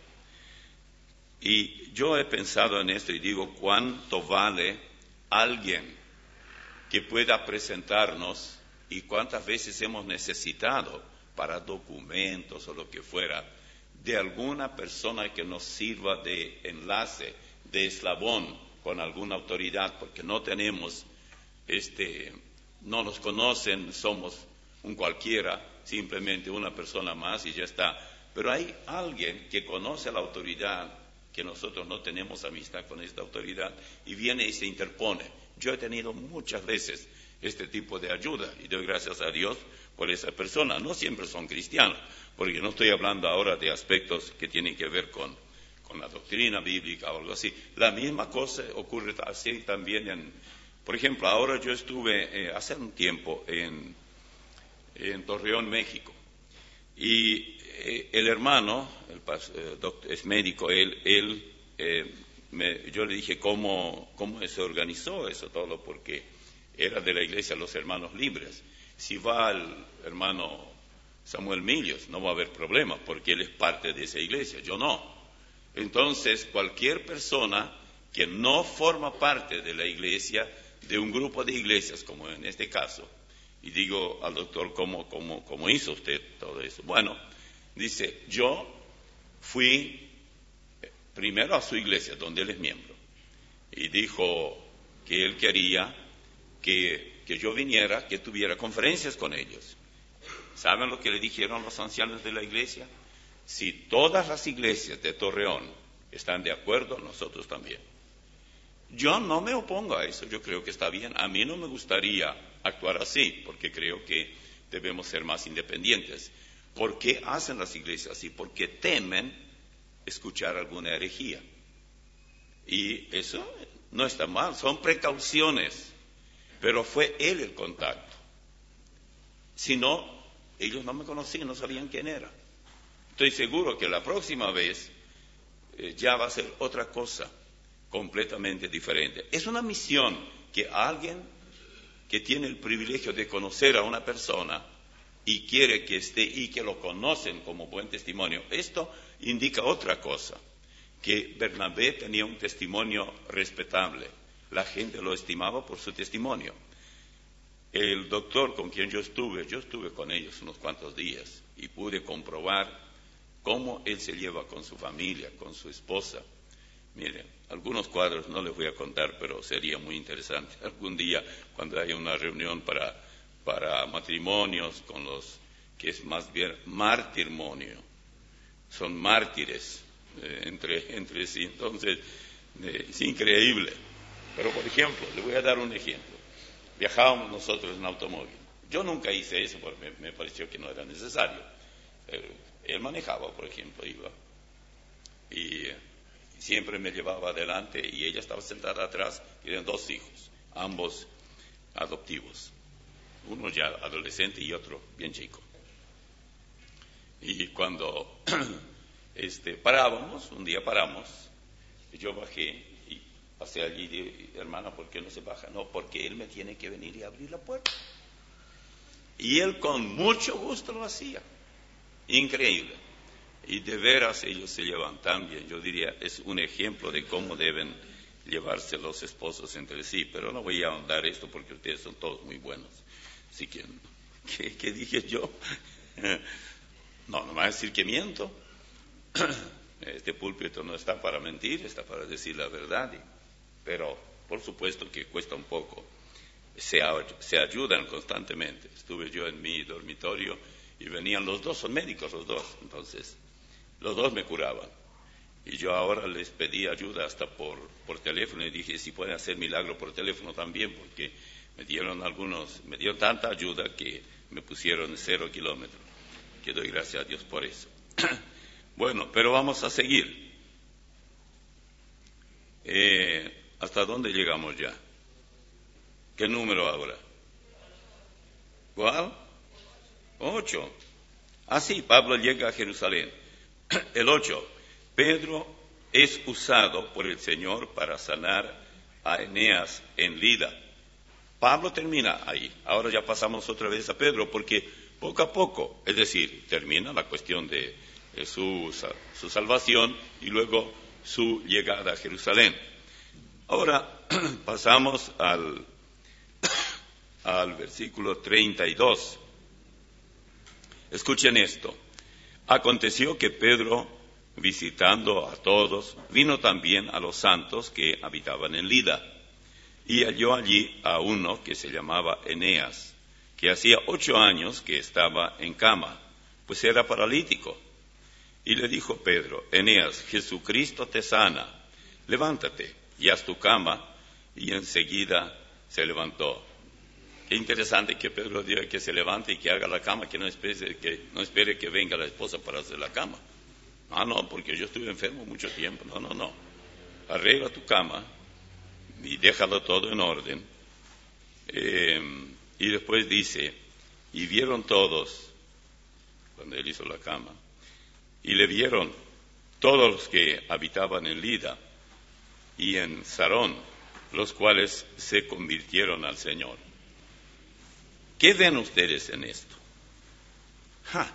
Y yo he pensado en esto y digo, ¿cuánto vale alguien que pueda presentarnos y cuántas veces hemos necesitado para documentos o lo que fuera, de alguna persona que nos sirva de enlace, de eslabón con alguna autoridad, porque no tenemos, este, no nos conocen, somos un cualquiera, simplemente una persona más y ya está. Pero hay alguien que conoce a la autoridad, que nosotros no tenemos amistad con esta autoridad, y viene y se interpone. Yo he tenido muchas veces este tipo de ayuda y doy gracias a Dios por esa persona. No siempre son cristianos, porque no estoy hablando ahora de aspectos que tienen que ver con, con la doctrina bíblica o algo así. La misma cosa ocurre así también en, por ejemplo, ahora yo estuve eh, hace un tiempo en, en Torreón, México, y eh, el hermano, el eh, doctor, es médico, él, él eh, me, yo le dije cómo, cómo se organizó eso todo, porque era de la iglesia Los Hermanos Libres. Si va el hermano Samuel Millos, no va a haber problema, porque él es parte de esa iglesia, yo no. Entonces, cualquier persona que no forma parte de la iglesia, de un grupo de iglesias, como en este caso, y digo al doctor, ¿cómo, cómo, cómo hizo usted todo eso? Bueno, dice, yo fui primero a su iglesia, donde él es miembro, y dijo que él quería que, que yo viniera, que tuviera conferencias con ellos. ¿Saben lo que le dijeron los ancianos de la iglesia? Si todas las iglesias de Torreón están de acuerdo, nosotros también. Yo no me opongo a eso, yo creo que está bien. A mí no me gustaría actuar así, porque creo que debemos ser más independientes. ¿Por qué hacen las iglesias así? Porque temen escuchar alguna herejía. Y eso no está mal, son precauciones. Pero fue él el contacto. Si no, ellos no me conocían, no sabían quién era. Estoy seguro que la próxima vez eh, ya va a ser otra cosa completamente diferente. Es una misión que alguien que tiene el privilegio de conocer a una persona y quiere que esté y que lo conocen como buen testimonio. Esto indica otra cosa, que Bernabé tenía un testimonio respetable. La gente lo estimaba por su testimonio. El doctor con quien yo estuve, yo estuve con ellos unos cuantos días y pude comprobar cómo él se lleva con su familia, con su esposa. Miren, algunos cuadros no les voy a contar, pero sería muy interesante. Algún día, cuando haya una reunión para, para matrimonios, con los que es más bien martirmonio, son mártires eh, entre, entre sí. Entonces, eh, es increíble. Pero, por ejemplo, le voy a dar un ejemplo. Viajábamos nosotros en automóvil. Yo nunca hice eso porque me, me pareció que no era necesario. Pero él manejaba, por ejemplo, iba. Y eh, siempre me llevaba adelante y ella estaba sentada atrás. Tienen dos hijos, ambos adoptivos. Uno ya adolescente y otro bien chico. Y cuando este, parábamos, un día paramos, yo bajé y pasé allí y dije, hermana, ¿por qué no se baja? No, porque él me tiene que venir y abrir la puerta. Y él con mucho gusto lo hacía. Increíble. Y de veras ellos se llevan tan bien. Yo diría, es un ejemplo de cómo deben llevarse los esposos entre sí. Pero no voy a ahondar esto porque ustedes son todos muy buenos. Así que, ¿qué, qué dije yo? No, no me va a decir que miento. Este púlpito no está para mentir, está para decir la verdad. Pero, por supuesto que cuesta un poco. Se, se ayudan constantemente. Estuve yo en mi dormitorio y venían los dos, son médicos los dos. Entonces, los dos me curaban. Y yo ahora les pedí ayuda hasta por, por teléfono y dije, si pueden hacer milagro por teléfono también, porque me dieron algunos, me dio tanta ayuda que me pusieron cero kilómetros. Que doy gracias a Dios por eso. Bueno, pero vamos a seguir. Eh, ¿Hasta dónde llegamos ya? ¿Qué número ahora? ¿Cuál? Ocho. Ah, sí, Pablo llega a Jerusalén. El ocho. Pedro es usado por el Señor para sanar a Eneas en Lida. Pablo termina ahí. Ahora ya pasamos otra vez a Pedro, porque poco a poco, es decir, termina la cuestión de, de su, su salvación y luego su llegada a Jerusalén. Ahora pasamos al, al versículo treinta y dos. Escuchen esto. Aconteció que Pedro, visitando a todos, vino también a los santos que habitaban en Lida, y halló allí a uno que se llamaba Eneas, que hacía ocho años que estaba en cama, pues era paralítico. Y le dijo Pedro, Eneas, Jesucristo te sana, levántate y haz tu cama, y enseguida se levantó. Qué interesante que Pedro diga que se levante y que haga la cama, que no espere que, no espere que venga la esposa para hacer la cama. Ah, no, porque yo estuve enfermo mucho tiempo. No, no, no. Arregla tu cama y déjalo todo en orden. Eh, y después dice, y vieron todos, cuando él hizo la cama, y le vieron todos los que habitaban en Lida y en Sarón, los cuales se convirtieron al Señor. ¿Qué ven ustedes en esto? ¡Ja!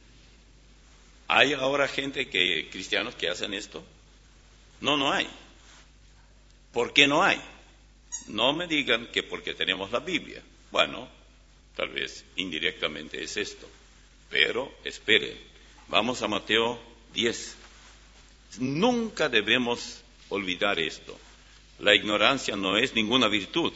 ¿Hay ahora gente que, cristianos que hacen esto? No, no hay. ¿Por qué no hay? No me digan que porque tenemos la Biblia. Bueno, tal vez indirectamente es esto. Pero esperen, vamos a Mateo diez. Nunca debemos olvidar esto. La ignorancia no es ninguna virtud.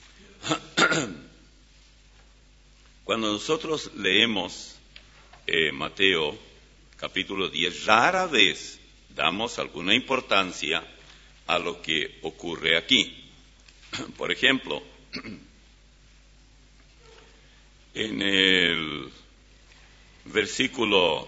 Cuando nosotros leemos eh, Mateo capítulo diez, rara vez damos alguna importancia a lo que ocurre aquí. Por ejemplo, en el versículo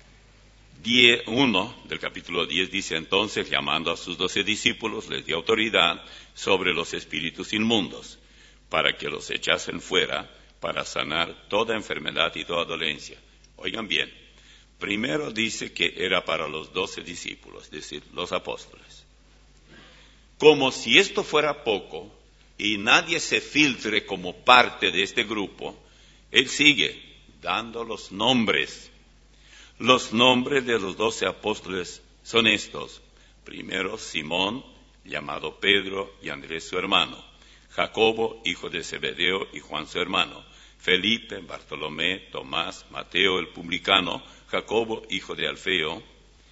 uno del capítulo diez dice, entonces, llamando a sus doce discípulos, les dio autoridad sobre los espíritus inmundos, para que los echasen fuera, para sanar toda enfermedad y toda dolencia. Oigan bien, primero dice que era para los doce discípulos, es decir, los apóstoles. Como si esto fuera poco y nadie se filtre como parte de este grupo, él sigue dando los nombres. Los nombres de los doce apóstoles son estos. Primero, Simón, llamado Pedro, y Andrés su hermano. Jacobo, hijo de Zebedeo, y Juan su hermano. Felipe, Bartolomé, Tomás, Mateo el publicano, Jacobo, hijo de Alfeo,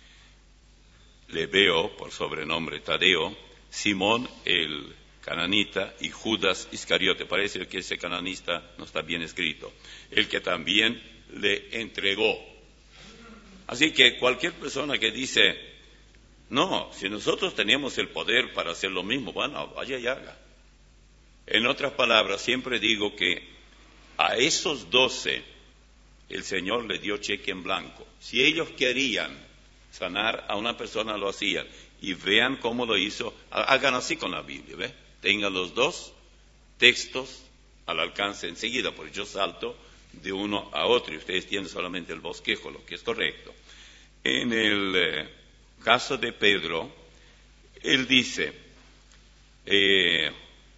Lebeo, por sobrenombre Tadeo, Simón el cananita y Judas Iscariote. Parece que ese cananista no está bien escrito. El que también le entregó. Así que cualquier persona que dice, No, si nosotros teníamos el poder para hacer lo mismo, bueno, vaya y haga. En otras palabras, siempre digo que a esos doce el Señor les dio cheque en blanco. Si ellos querían sanar a una persona, lo hacían. Y vean cómo lo hizo. Hagan así con la Biblia, ¿ve? Tengan los dos textos al alcance enseguida, porque yo salto de uno a otro y ustedes tienen solamente el bosquejo, lo que es correcto. En el eh, caso de Pedro, él dice, eh,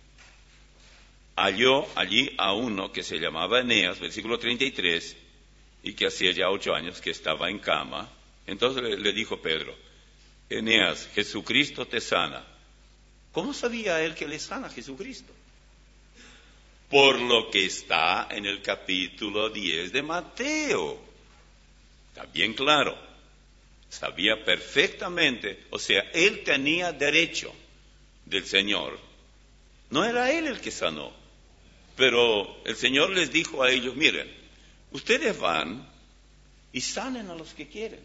halló allí a uno que se llamaba Eneas, versículo treinta y tres, y que hacía ya ocho años que estaba en cama. Entonces le, le dijo Pedro, Eneas, Jesucristo te sana. ¿Cómo sabía él que le sana Jesucristo? Por lo que está en el capítulo diez de Mateo. Está bien claro. Sabía perfectamente, o sea, él tenía derecho del Señor. No era él el que sanó, pero el Señor les dijo a ellos, miren, ustedes van y sanen a los que quieren.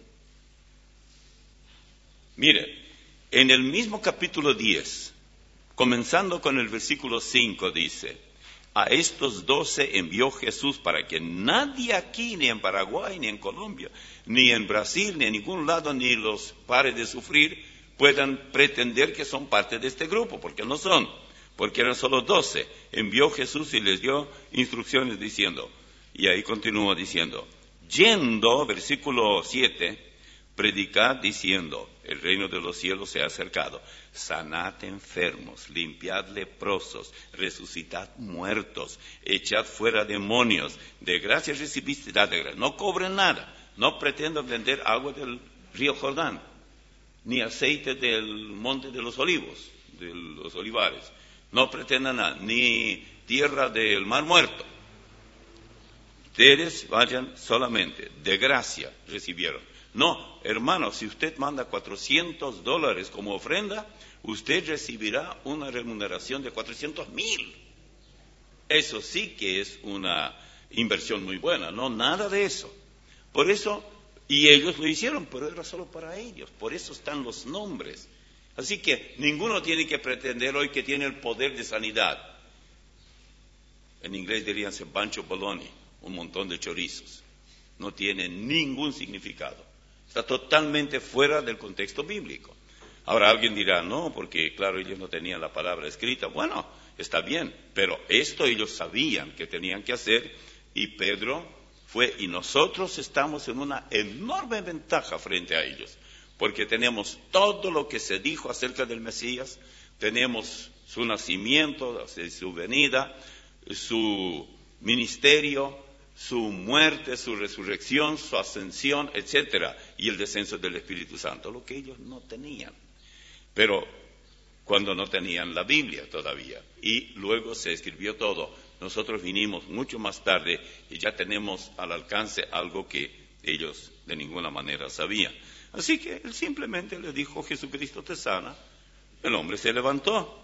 Miren, en el mismo capítulo diez, comenzando con el versículo cinco, dice, a estos doce envió Jesús para que nadie aquí, ni en Paraguay, ni en Colombia, ni en Brasil, ni en ningún lado, ni los pare de sufrir, puedan pretender que son parte de este grupo, porque no son, porque eran solo doce. Envió Jesús y les dio instrucciones diciendo, y ahí continúa diciendo, yendo, versículo siete, predicad diciendo, el reino de los cielos se ha acercado, sanad enfermos, limpiad leprosos, resucitad muertos, echad fuera demonios, de gracia recibiste, dad de gracia. No cobren nada, no pretendan vender agua del río Jordán, ni aceite del monte de los olivos, de los olivares, no pretendan nada, ni tierra del mar muerto. Ustedes vayan solamente, de gracia recibieron. No, hermano, si usted manda cuatrocientos dólares como ofrenda, usted recibirá una remuneración de cuatrocientos mil. Eso sí que es una inversión muy buena, no, nada de eso. Por eso, y ellos lo hicieron, pero era solo para ellos, por eso están los nombres. Así que ninguno tiene que pretender hoy que tiene el poder de sanidad. En inglés dirían bancho bologna, un montón de chorizos. No tiene ningún significado. Está totalmente fuera del contexto bíblico. Ahora alguien dirá, no, porque claro, ellos no tenían la palabra escrita. Bueno, está bien, pero esto ellos sabían que tenían que hacer y Pedro fue, y nosotros estamos en una enorme ventaja frente a ellos, porque tenemos todo lo que se dijo acerca del Mesías, tenemos su nacimiento, su venida, su ministerio, su muerte, su resurrección, su ascensión, etcétera, y el descenso del Espíritu Santo, lo que ellos no tenían. Pero cuando no tenían la Biblia todavía, y luego se escribió todo, nosotros vinimos mucho más tarde y ya tenemos al alcance algo que ellos de ninguna manera sabían. Así que él simplemente le dijo, Jesucristo te sana, el hombre se levantó.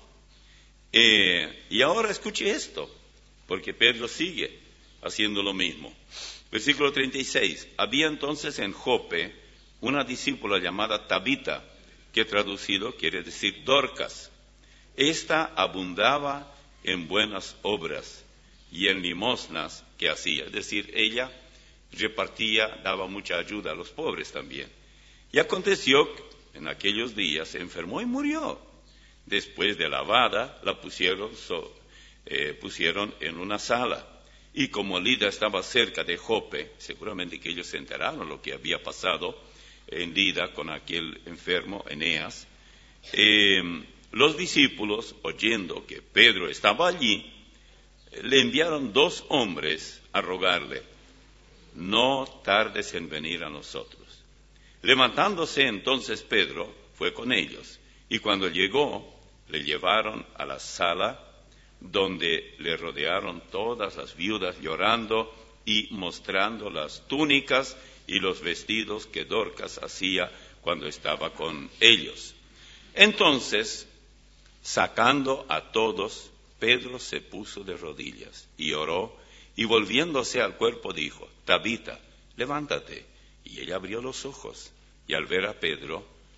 Eh, y ahora escuche esto, porque Pedro sigue haciendo lo mismo. Versículo treinta y seis. Había entonces en Jope una discípula llamada Tabita, que traducido quiere decir Dorcas. Esta abundaba en buenas obras y en limosnas que hacía. Es decir, ella repartía, daba mucha ayuda a los pobres también. Y aconteció que en aquellos días se enfermó y murió. Después de lavada, la pusieron, so, eh, pusieron en una sala. Y como Lida estaba cerca de Jope, seguramente que ellos se enteraron lo que había pasado en Lida con aquel enfermo, Eneas. Eh, los discípulos, oyendo que Pedro estaba allí, le enviaron dos hombres a rogarle, no tardes en venir a nosotros. Levantándose entonces Pedro, fue con ellos, y cuando llegó, le llevaron a la sala, donde le rodearon todas las viudas llorando y mostrando las túnicas y los vestidos que Dorcas hacía cuando estaba con ellos. Entonces, sacando a todos, Pedro se puso de rodillas y oró, y volviéndose al cuerpo dijo, Tabita, levántate. Y ella abrió los ojos, y al ver a Pedro,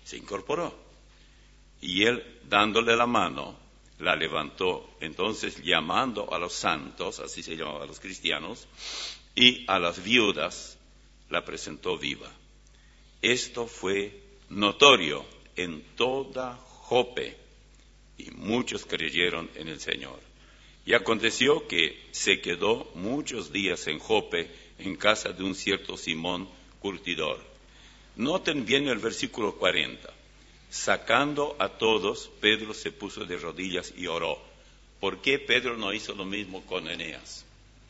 Se incorporó. Y él, dándole la mano, la levantó. Entonces, llamando a los santos, así se llamaban a los cristianos, y a las viudas, la presentó viva. Esto fue notorio en toda Jope, y muchos creyeron en el Señor. Y aconteció que se quedó muchos días en Jope, en casa de un cierto Simón curtidor. Noten bien el versículo cuarenta. Sacando a todos, Pedro se puso de rodillas y oró. ¿Por qué Pedro no hizo lo mismo con Eneas?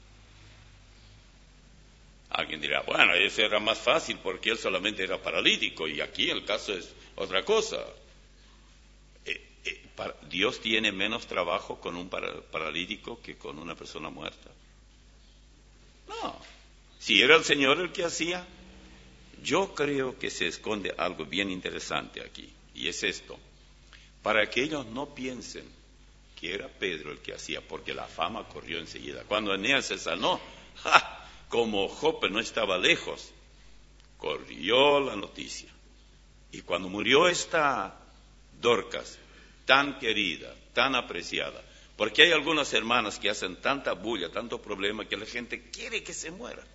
Alguien dirá, bueno, eso era más fácil porque él solamente era paralítico y aquí el caso es otra cosa. Eh, eh, para, Dios tiene menos trabajo con un para, paralítico que con una persona muerta. No, si era el Señor el que hacía, yo creo que se esconde algo bien interesante aquí, y es esto, para que ellos no piensen que era Pedro el que hacía, porque la fama corrió enseguida. Cuando Eneas se sanó, ¡ja!, como Jope no estaba lejos, corrió la noticia. Y cuando murió esta Dorcas, tan querida, tan apreciada, porque hay algunas hermanas que hacen tanta bulla, tanto problema, que la gente quiere que se muera.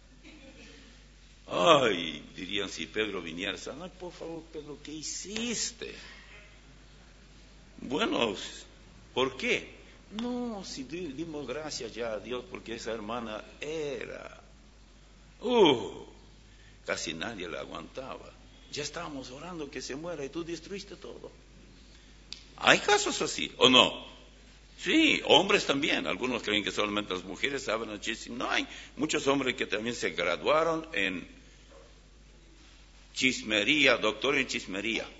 Ay, dirían si Pedro viniera, ay, por favor, Pedro, ¿qué hiciste? Bueno, ¿por qué? No, si dimos gracias ya a Dios porque esa hermana era... Uh, casi nadie la aguantaba. Ya estábamos orando que se muera y tú destruiste todo. ¿Hay casos así o no? Sí, hombres también. Algunos creen que solamente las mujeres saben el chisme. No, hay muchos hombres que también se graduaron en chismería, doctor en chismería.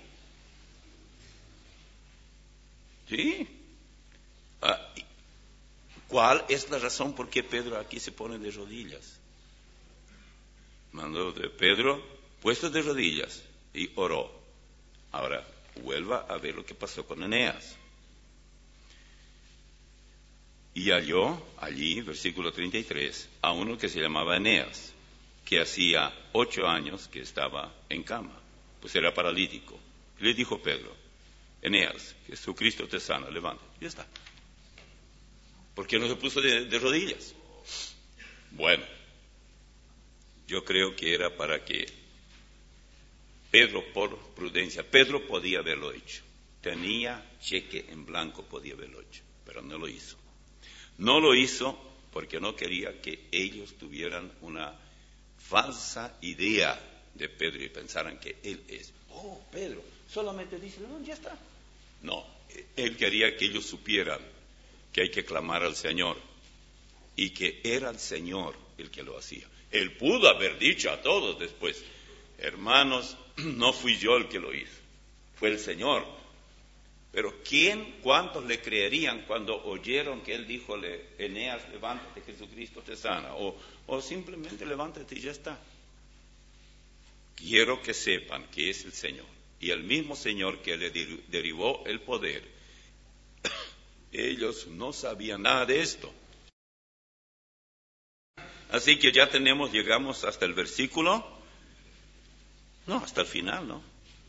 ¿Sí? Ah, ¿cuál es la razón por qué Pedro aquí se pone de rodillas? Mandó de Pedro puesto de rodillas y oró. Ahora, vuelva a ver lo que pasó con Eneas. Y halló allí, versículo treinta y tres, a uno que se llamaba Eneas, que hacía ocho años que estaba en cama, pues era paralítico. Y le dijo Pedro, Eneas, Jesucristo te sana, levanta. Y ya está. ¿Por qué no se puso de, de rodillas? Bueno, yo creo que era para que Pedro, por prudencia, Pedro podía haberlo hecho. Tenía cheque en blanco, podía haberlo hecho, pero no lo hizo. No lo hizo porque no quería que ellos tuvieran una falsa idea de Pedro y pensaran que él es. Oh, Pedro, solamente dice, no, ya está. No, él quería que ellos supieran que hay que clamar al Señor y que era el Señor el que lo hacía. Él pudo haber dicho a todos después, hermanos, no fui yo el que lo hizo, fue el Señor. Pero ¿quién, cuántos le creerían cuando oyeron que él dijo, Eneas, levántate, Jesucristo te sana? O, o simplemente levántate y ya está. Quiero que sepan que es el Señor. Y el mismo Señor que le derivó el poder, ellos no sabían nada de esto. Así que ya tenemos, llegamos hasta el versículo, no, hasta el final, ¿no?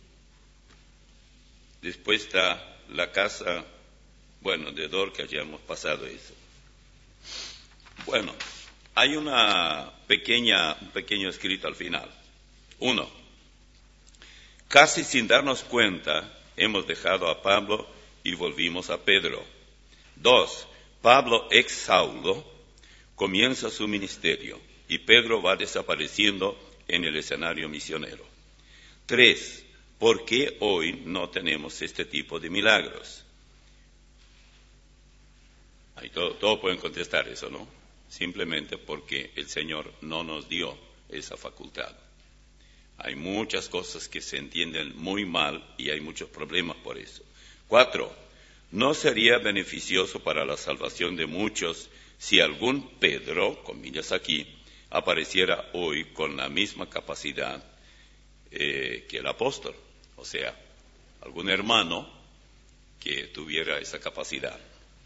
Después está la casa, bueno, de Dorcas, ya hemos pasado eso. Bueno, hay una pequeña, un pequeño escrito al final. Uno, casi sin darnos cuenta, hemos dejado a Pablo y volvimos a Pedro. Dos, Pablo, ex Saulo, comienza su ministerio y Pedro va desapareciendo en el escenario misionero. Tres, ¿por qué hoy no tenemos este tipo de milagros? Ahí todo, todo pueden contestar eso, ¿no? Simplemente porque el Señor no nos dio esa facultad. Hay muchas cosas que se entienden muy mal y hay muchos problemas por eso. Cuatro, ¿no sería beneficioso para la salvación de muchos si algún Pedro, comillas aquí, apareciera hoy con la misma capacidad eh, que el apóstol? O sea, algún hermano que tuviera esa capacidad.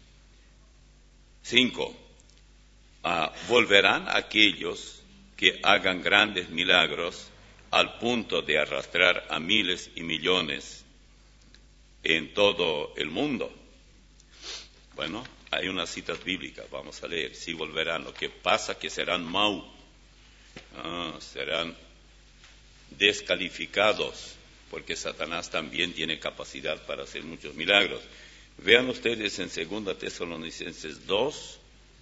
Cinco, ah, ¿volverán aquellos que hagan grandes milagros al punto de arrastrar a miles y millones en todo el mundo. Bueno, hay unas citas bíblicas, vamos a leer. Sí volverán, lo que pasa que serán mau, ah, serán descalificados, porque Satanás también tiene capacidad para hacer muchos milagros. Vean ustedes en segunda Tesalonicenses dos,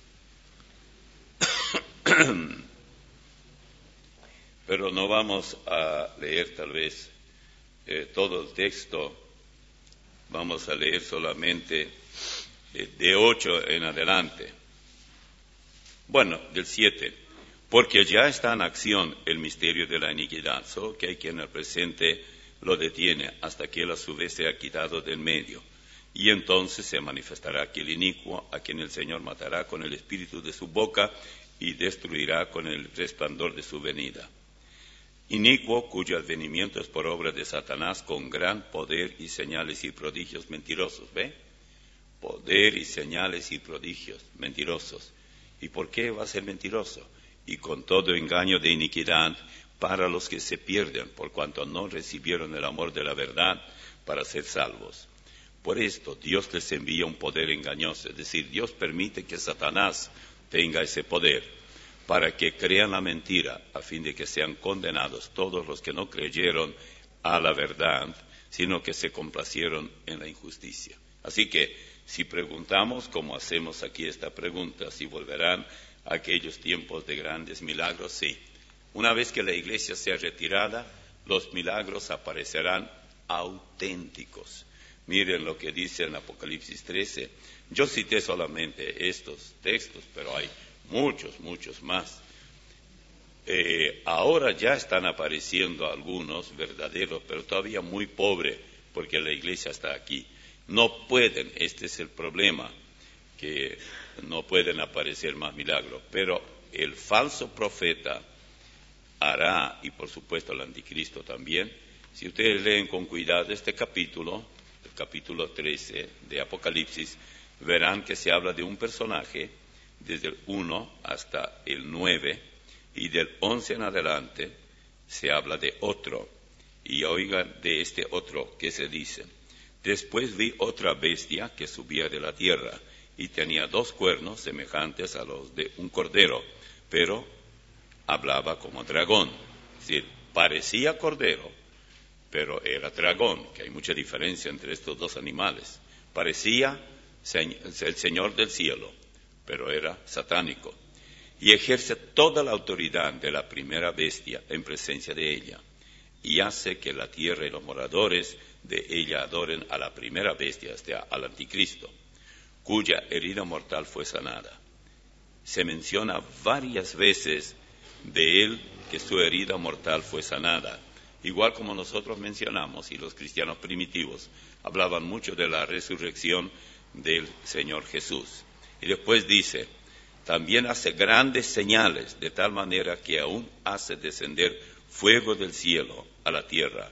pero no vamos a leer tal vez eh, todo el texto, vamos a leer solamente eh, de ocho en adelante. Bueno, del siete. Porque ya está en acción el misterio de la iniquidad, solo que hay quien al presente lo detiene hasta que él a su vez sea quitado del medio. Y entonces se manifestará aquel inicuo a quien el Señor matará con el espíritu de su boca y destruirá con el resplandor de su venida. Inicuo cuyo advenimiento es por obra de Satanás con gran poder y señales y prodigios mentirosos. ¿Ve? Poder y señales y prodigios mentirosos. ¿Y por qué va a ser mentiroso? Y con todo engaño de iniquidad para los que se pierden, por cuanto no recibieron el amor de la verdad para ser salvos. Por esto Dios les envía un poder engañoso, es decir, Dios permite que Satanás tenga ese poder, para que crean la mentira, a fin de que sean condenados todos los que no creyeron a la verdad, sino que se complacieron en la injusticia. Así que, si preguntamos, como hacemos aquí esta pregunta, si volverán a aquellos tiempos de grandes milagros, sí. Una vez que la iglesia sea retirada, los milagros aparecerán auténticos. Miren lo que dice en Apocalipsis trece. Yo cité solamente estos textos, pero hay muchos, muchos más. Eh, ahora ya están apareciendo algunos verdaderos, pero todavía muy pobres, porque la iglesia está aquí. No pueden, este es el problema, que no pueden aparecer más milagros, pero el falso profeta hará, y por supuesto el anticristo también. Si ustedes leen con cuidado este capítulo, el capítulo trece de Apocalipsis, verán que se habla de un personaje desde el uno hasta el nueve, y del once en adelante se habla de otro. Y oigan de este otro que se dice: después vi otra bestia que subía de la tierra, y tenía dos cuernos semejantes a los de un cordero, pero hablaba como dragón. Es decir, parecía cordero, pero era dragón, que hay mucha diferencia entre estos dos animales. Parecía el Señor del cielo, pero era satánico. Y ejerce toda la autoridad de la primera bestia en presencia de ella, y hace que la tierra y los moradores de ella adoren a la primera bestia, hasta al anticristo, cuya herida mortal fue sanada. Se menciona varias veces de él que su herida mortal fue sanada, igual como nosotros mencionamos, y los cristianos primitivos hablaban mucho de la resurrección del Señor Jesús. Y después dice: también hace grandes señales, de tal manera que aún hace descender fuego del cielo a la tierra,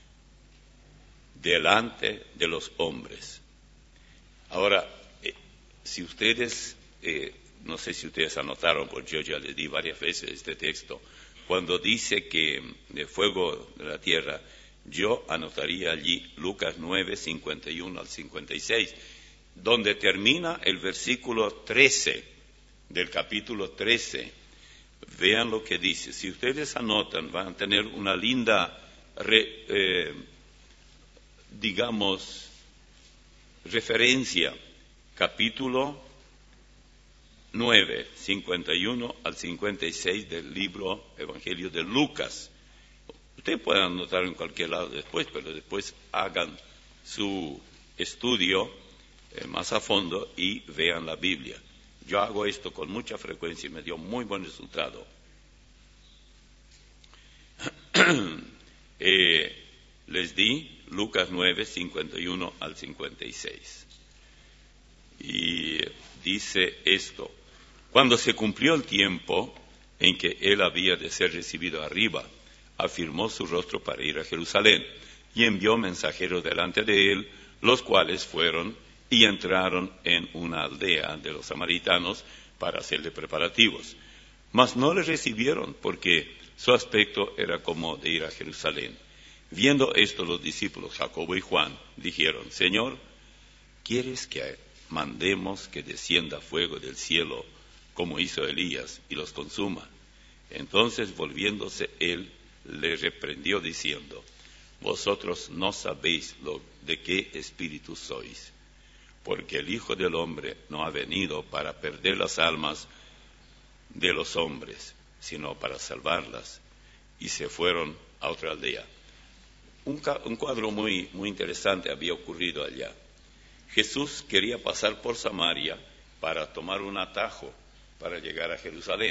delante de los hombres. Ahora, eh, si ustedes, eh, no sé si ustedes anotaron, porque yo ya les di varias veces este texto, cuando dice que de fuego de la tierra, yo anotaría allí Lucas nueve, cincuenta y uno al cincuenta y seis, donde termina el versículo trece del capítulo trece. Vean lo que dice. Si ustedes anotan, van a tener una linda, re, eh, digamos, referencia. Capítulo nueve, cincuenta y uno al cincuenta y seis del libro Evangelio de Lucas. Ustedes pueden anotar en cualquier lado después, pero después hagan su estudio eh, más a fondo y vean la Biblia. Yo hago esto con mucha frecuencia y me dio muy buen resultado. eh, les di Lucas nueve, cincuenta y uno al cincuenta y seis. Y dice esto: cuando se cumplió el tiempo en que él había de ser recibido arriba, afirmó su rostro para ir a Jerusalén, y envió mensajeros delante de él, los cuales fueron y entraron en una aldea de los samaritanos para hacerle preparativos. Mas no le recibieron, porque Su aspecto era como de ir a Jerusalén. Viendo esto, los discípulos Jacobo y Juan dijeron: Señor, ¿quieres que mandemos que descienda fuego del cielo, como hizo Elías, y los consuma? Entonces, volviéndose él, le reprendió diciendo: Vosotros no sabéis lo, de qué espíritu sois, porque el Hijo del Hombre no ha venido para perder las almas de los hombres, sino para salvarlas. Y se fueron a otra aldea. Un, un cuadro muy, muy interesante había ocurrido allá. Jesús quería pasar por Samaria para tomar un atajo para llegar a Jerusalén.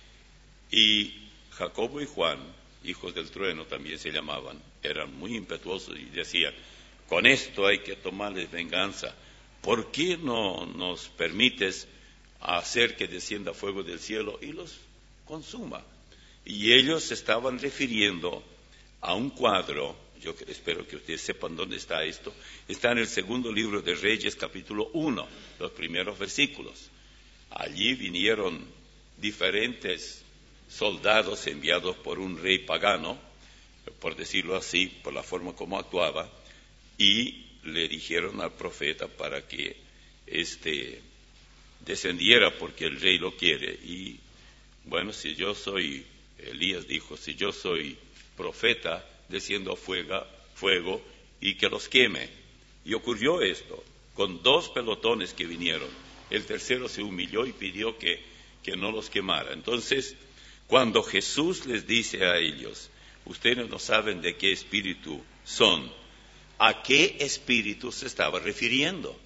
Y Jacobo y Juan, hijos del trueno también se llamaban, eran muy impetuosos y decían: con esto hay que tomarles venganza. ¿Por qué no nos permites hacer que descienda fuego del cielo y los consuma? Y ellos se estaban refiriendo a un cuadro. Yo espero que ustedes sepan dónde está esto. Está en el segundo libro de Reyes, capítulo uno, los primeros versículos. Allí vinieron diferentes soldados enviados por un rey pagano, por decirlo así, por la forma como actuaba, y le dijeron al profeta para que éste descendiera porque el rey lo quiere. Y bueno, si yo soy, Elías dijo, si yo soy profeta, desciendo a fuego, fuego y que los queme. Y ocurrió esto, con dos pelotones que vinieron. El tercero se humilló y pidió que, que no los quemara. Entonces, cuando Jesús les dice a ellos: ustedes no saben de qué espíritu son, ¿a qué espíritu se estaba refiriendo?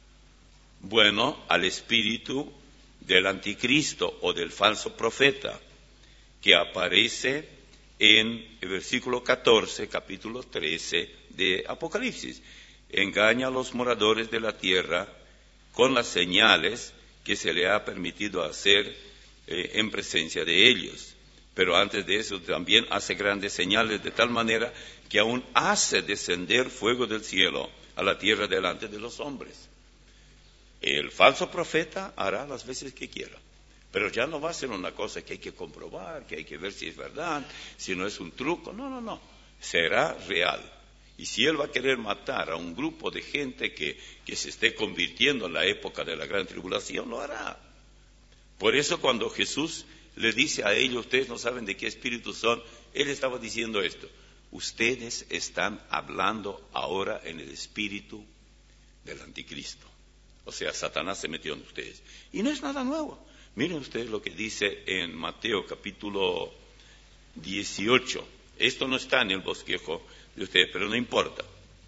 Bueno, al espíritu del anticristo o del falso profeta, que aparece en el versículo catorce, capítulo trece de Apocalipsis. Engaña a los moradores de la tierra con las señales que se le ha permitido hacer eh, en presencia de ellos. Pero antes de eso también hace grandes señales, de tal manera que aún hace descender fuego del cielo a la tierra delante de los hombres. El falso profeta hará las veces que quiera, pero ya no va a ser una cosa que hay que comprobar, que hay que ver si es verdad, si no es un truco. No, no, no, será real. Y si él va a querer matar a un grupo de gente que, que se esté convirtiendo en la época de la gran tribulación, lo hará. Por eso cuando Jesús le dice a ellos: ustedes no saben de qué espíritu son, él estaba diciendo esto: ustedes están hablando ahora en el espíritu del anticristo. O sea, Satanás se metió en ustedes. Y no es nada nuevo. Miren ustedes lo que dice en Mateo capítulo dieciocho. Esto no está en el bosquejo de ustedes, pero no importa.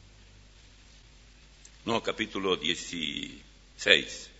No, capítulo dieciséis.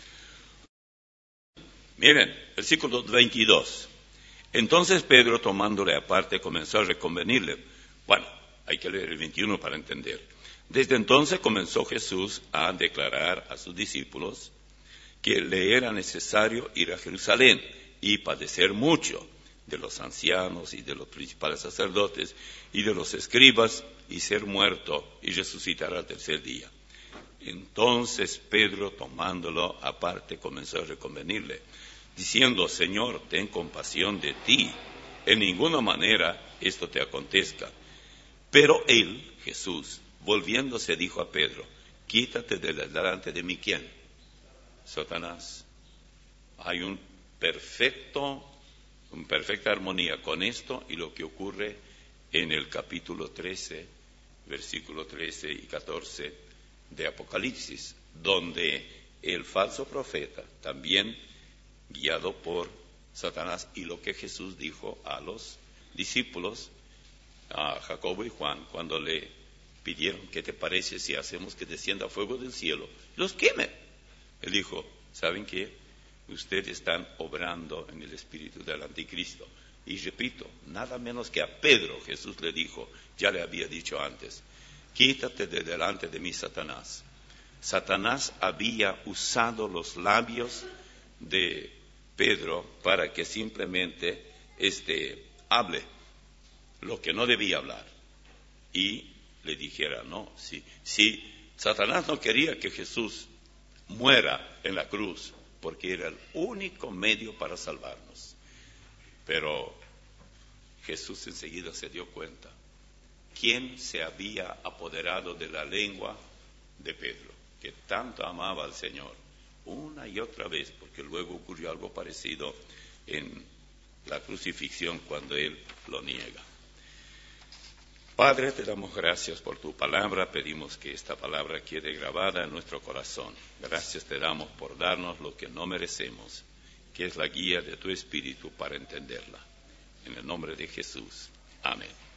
Miren, versículo veintidós. Entonces Pedro, tomándole aparte, comenzó a reconvenirle. Bueno, hay que leer el veintiuno para entender. Desde entonces comenzó Jesús a declarar a sus discípulos que le era necesario ir a Jerusalén y padecer mucho de los ancianos y de los principales sacerdotes y de los escribas, y ser muerto y resucitar al tercer día. Entonces Pedro, tomándolo aparte, comenzó a reconvenirle, diciendo: Señor, ten compasión de ti, en ninguna manera esto te acontezca. Pero él, Jesús, volviéndose, dijo a Pedro: quítate de delante de mí, ¿quién? Satanás. Hay un perfecto, una perfecta armonía con esto y lo que ocurre en el capítulo trece, versículo trece y catorce de Apocalipsis, donde el falso profeta, también guiado por Satanás, y lo que Jesús dijo a los discípulos, a Jacobo y Juan, cuando le pidieron: ¿qué te parece si hacemos que descienda fuego del cielo, los queme? Él dijo: ¿saben qué? Ustedes están obrando en el espíritu del anticristo. Y repito, nada menos que a Pedro Jesús le dijo, ya le había dicho antes: quítate de delante de mí, Satanás. Satanás había usado los labios de Pedro para que simplemente este, hable lo que no debía hablar. Y le dijera: no, si, si Satanás no quería que Jesús muera en la cruz, porque era el único medio para salvarnos. Pero Jesús enseguida se dio cuenta quién se había apoderado de la lengua de Pedro, que tanto amaba al Señor, una y otra vez, porque luego ocurrió algo parecido en la crucifixión cuando él lo niega. Padre, te damos gracias por tu palabra, pedimos que esta palabra quede grabada en nuestro corazón. Gracias te damos por darnos lo que no merecemos, que es la guía de tu Espíritu para entenderla. En el nombre de Jesús. Amén.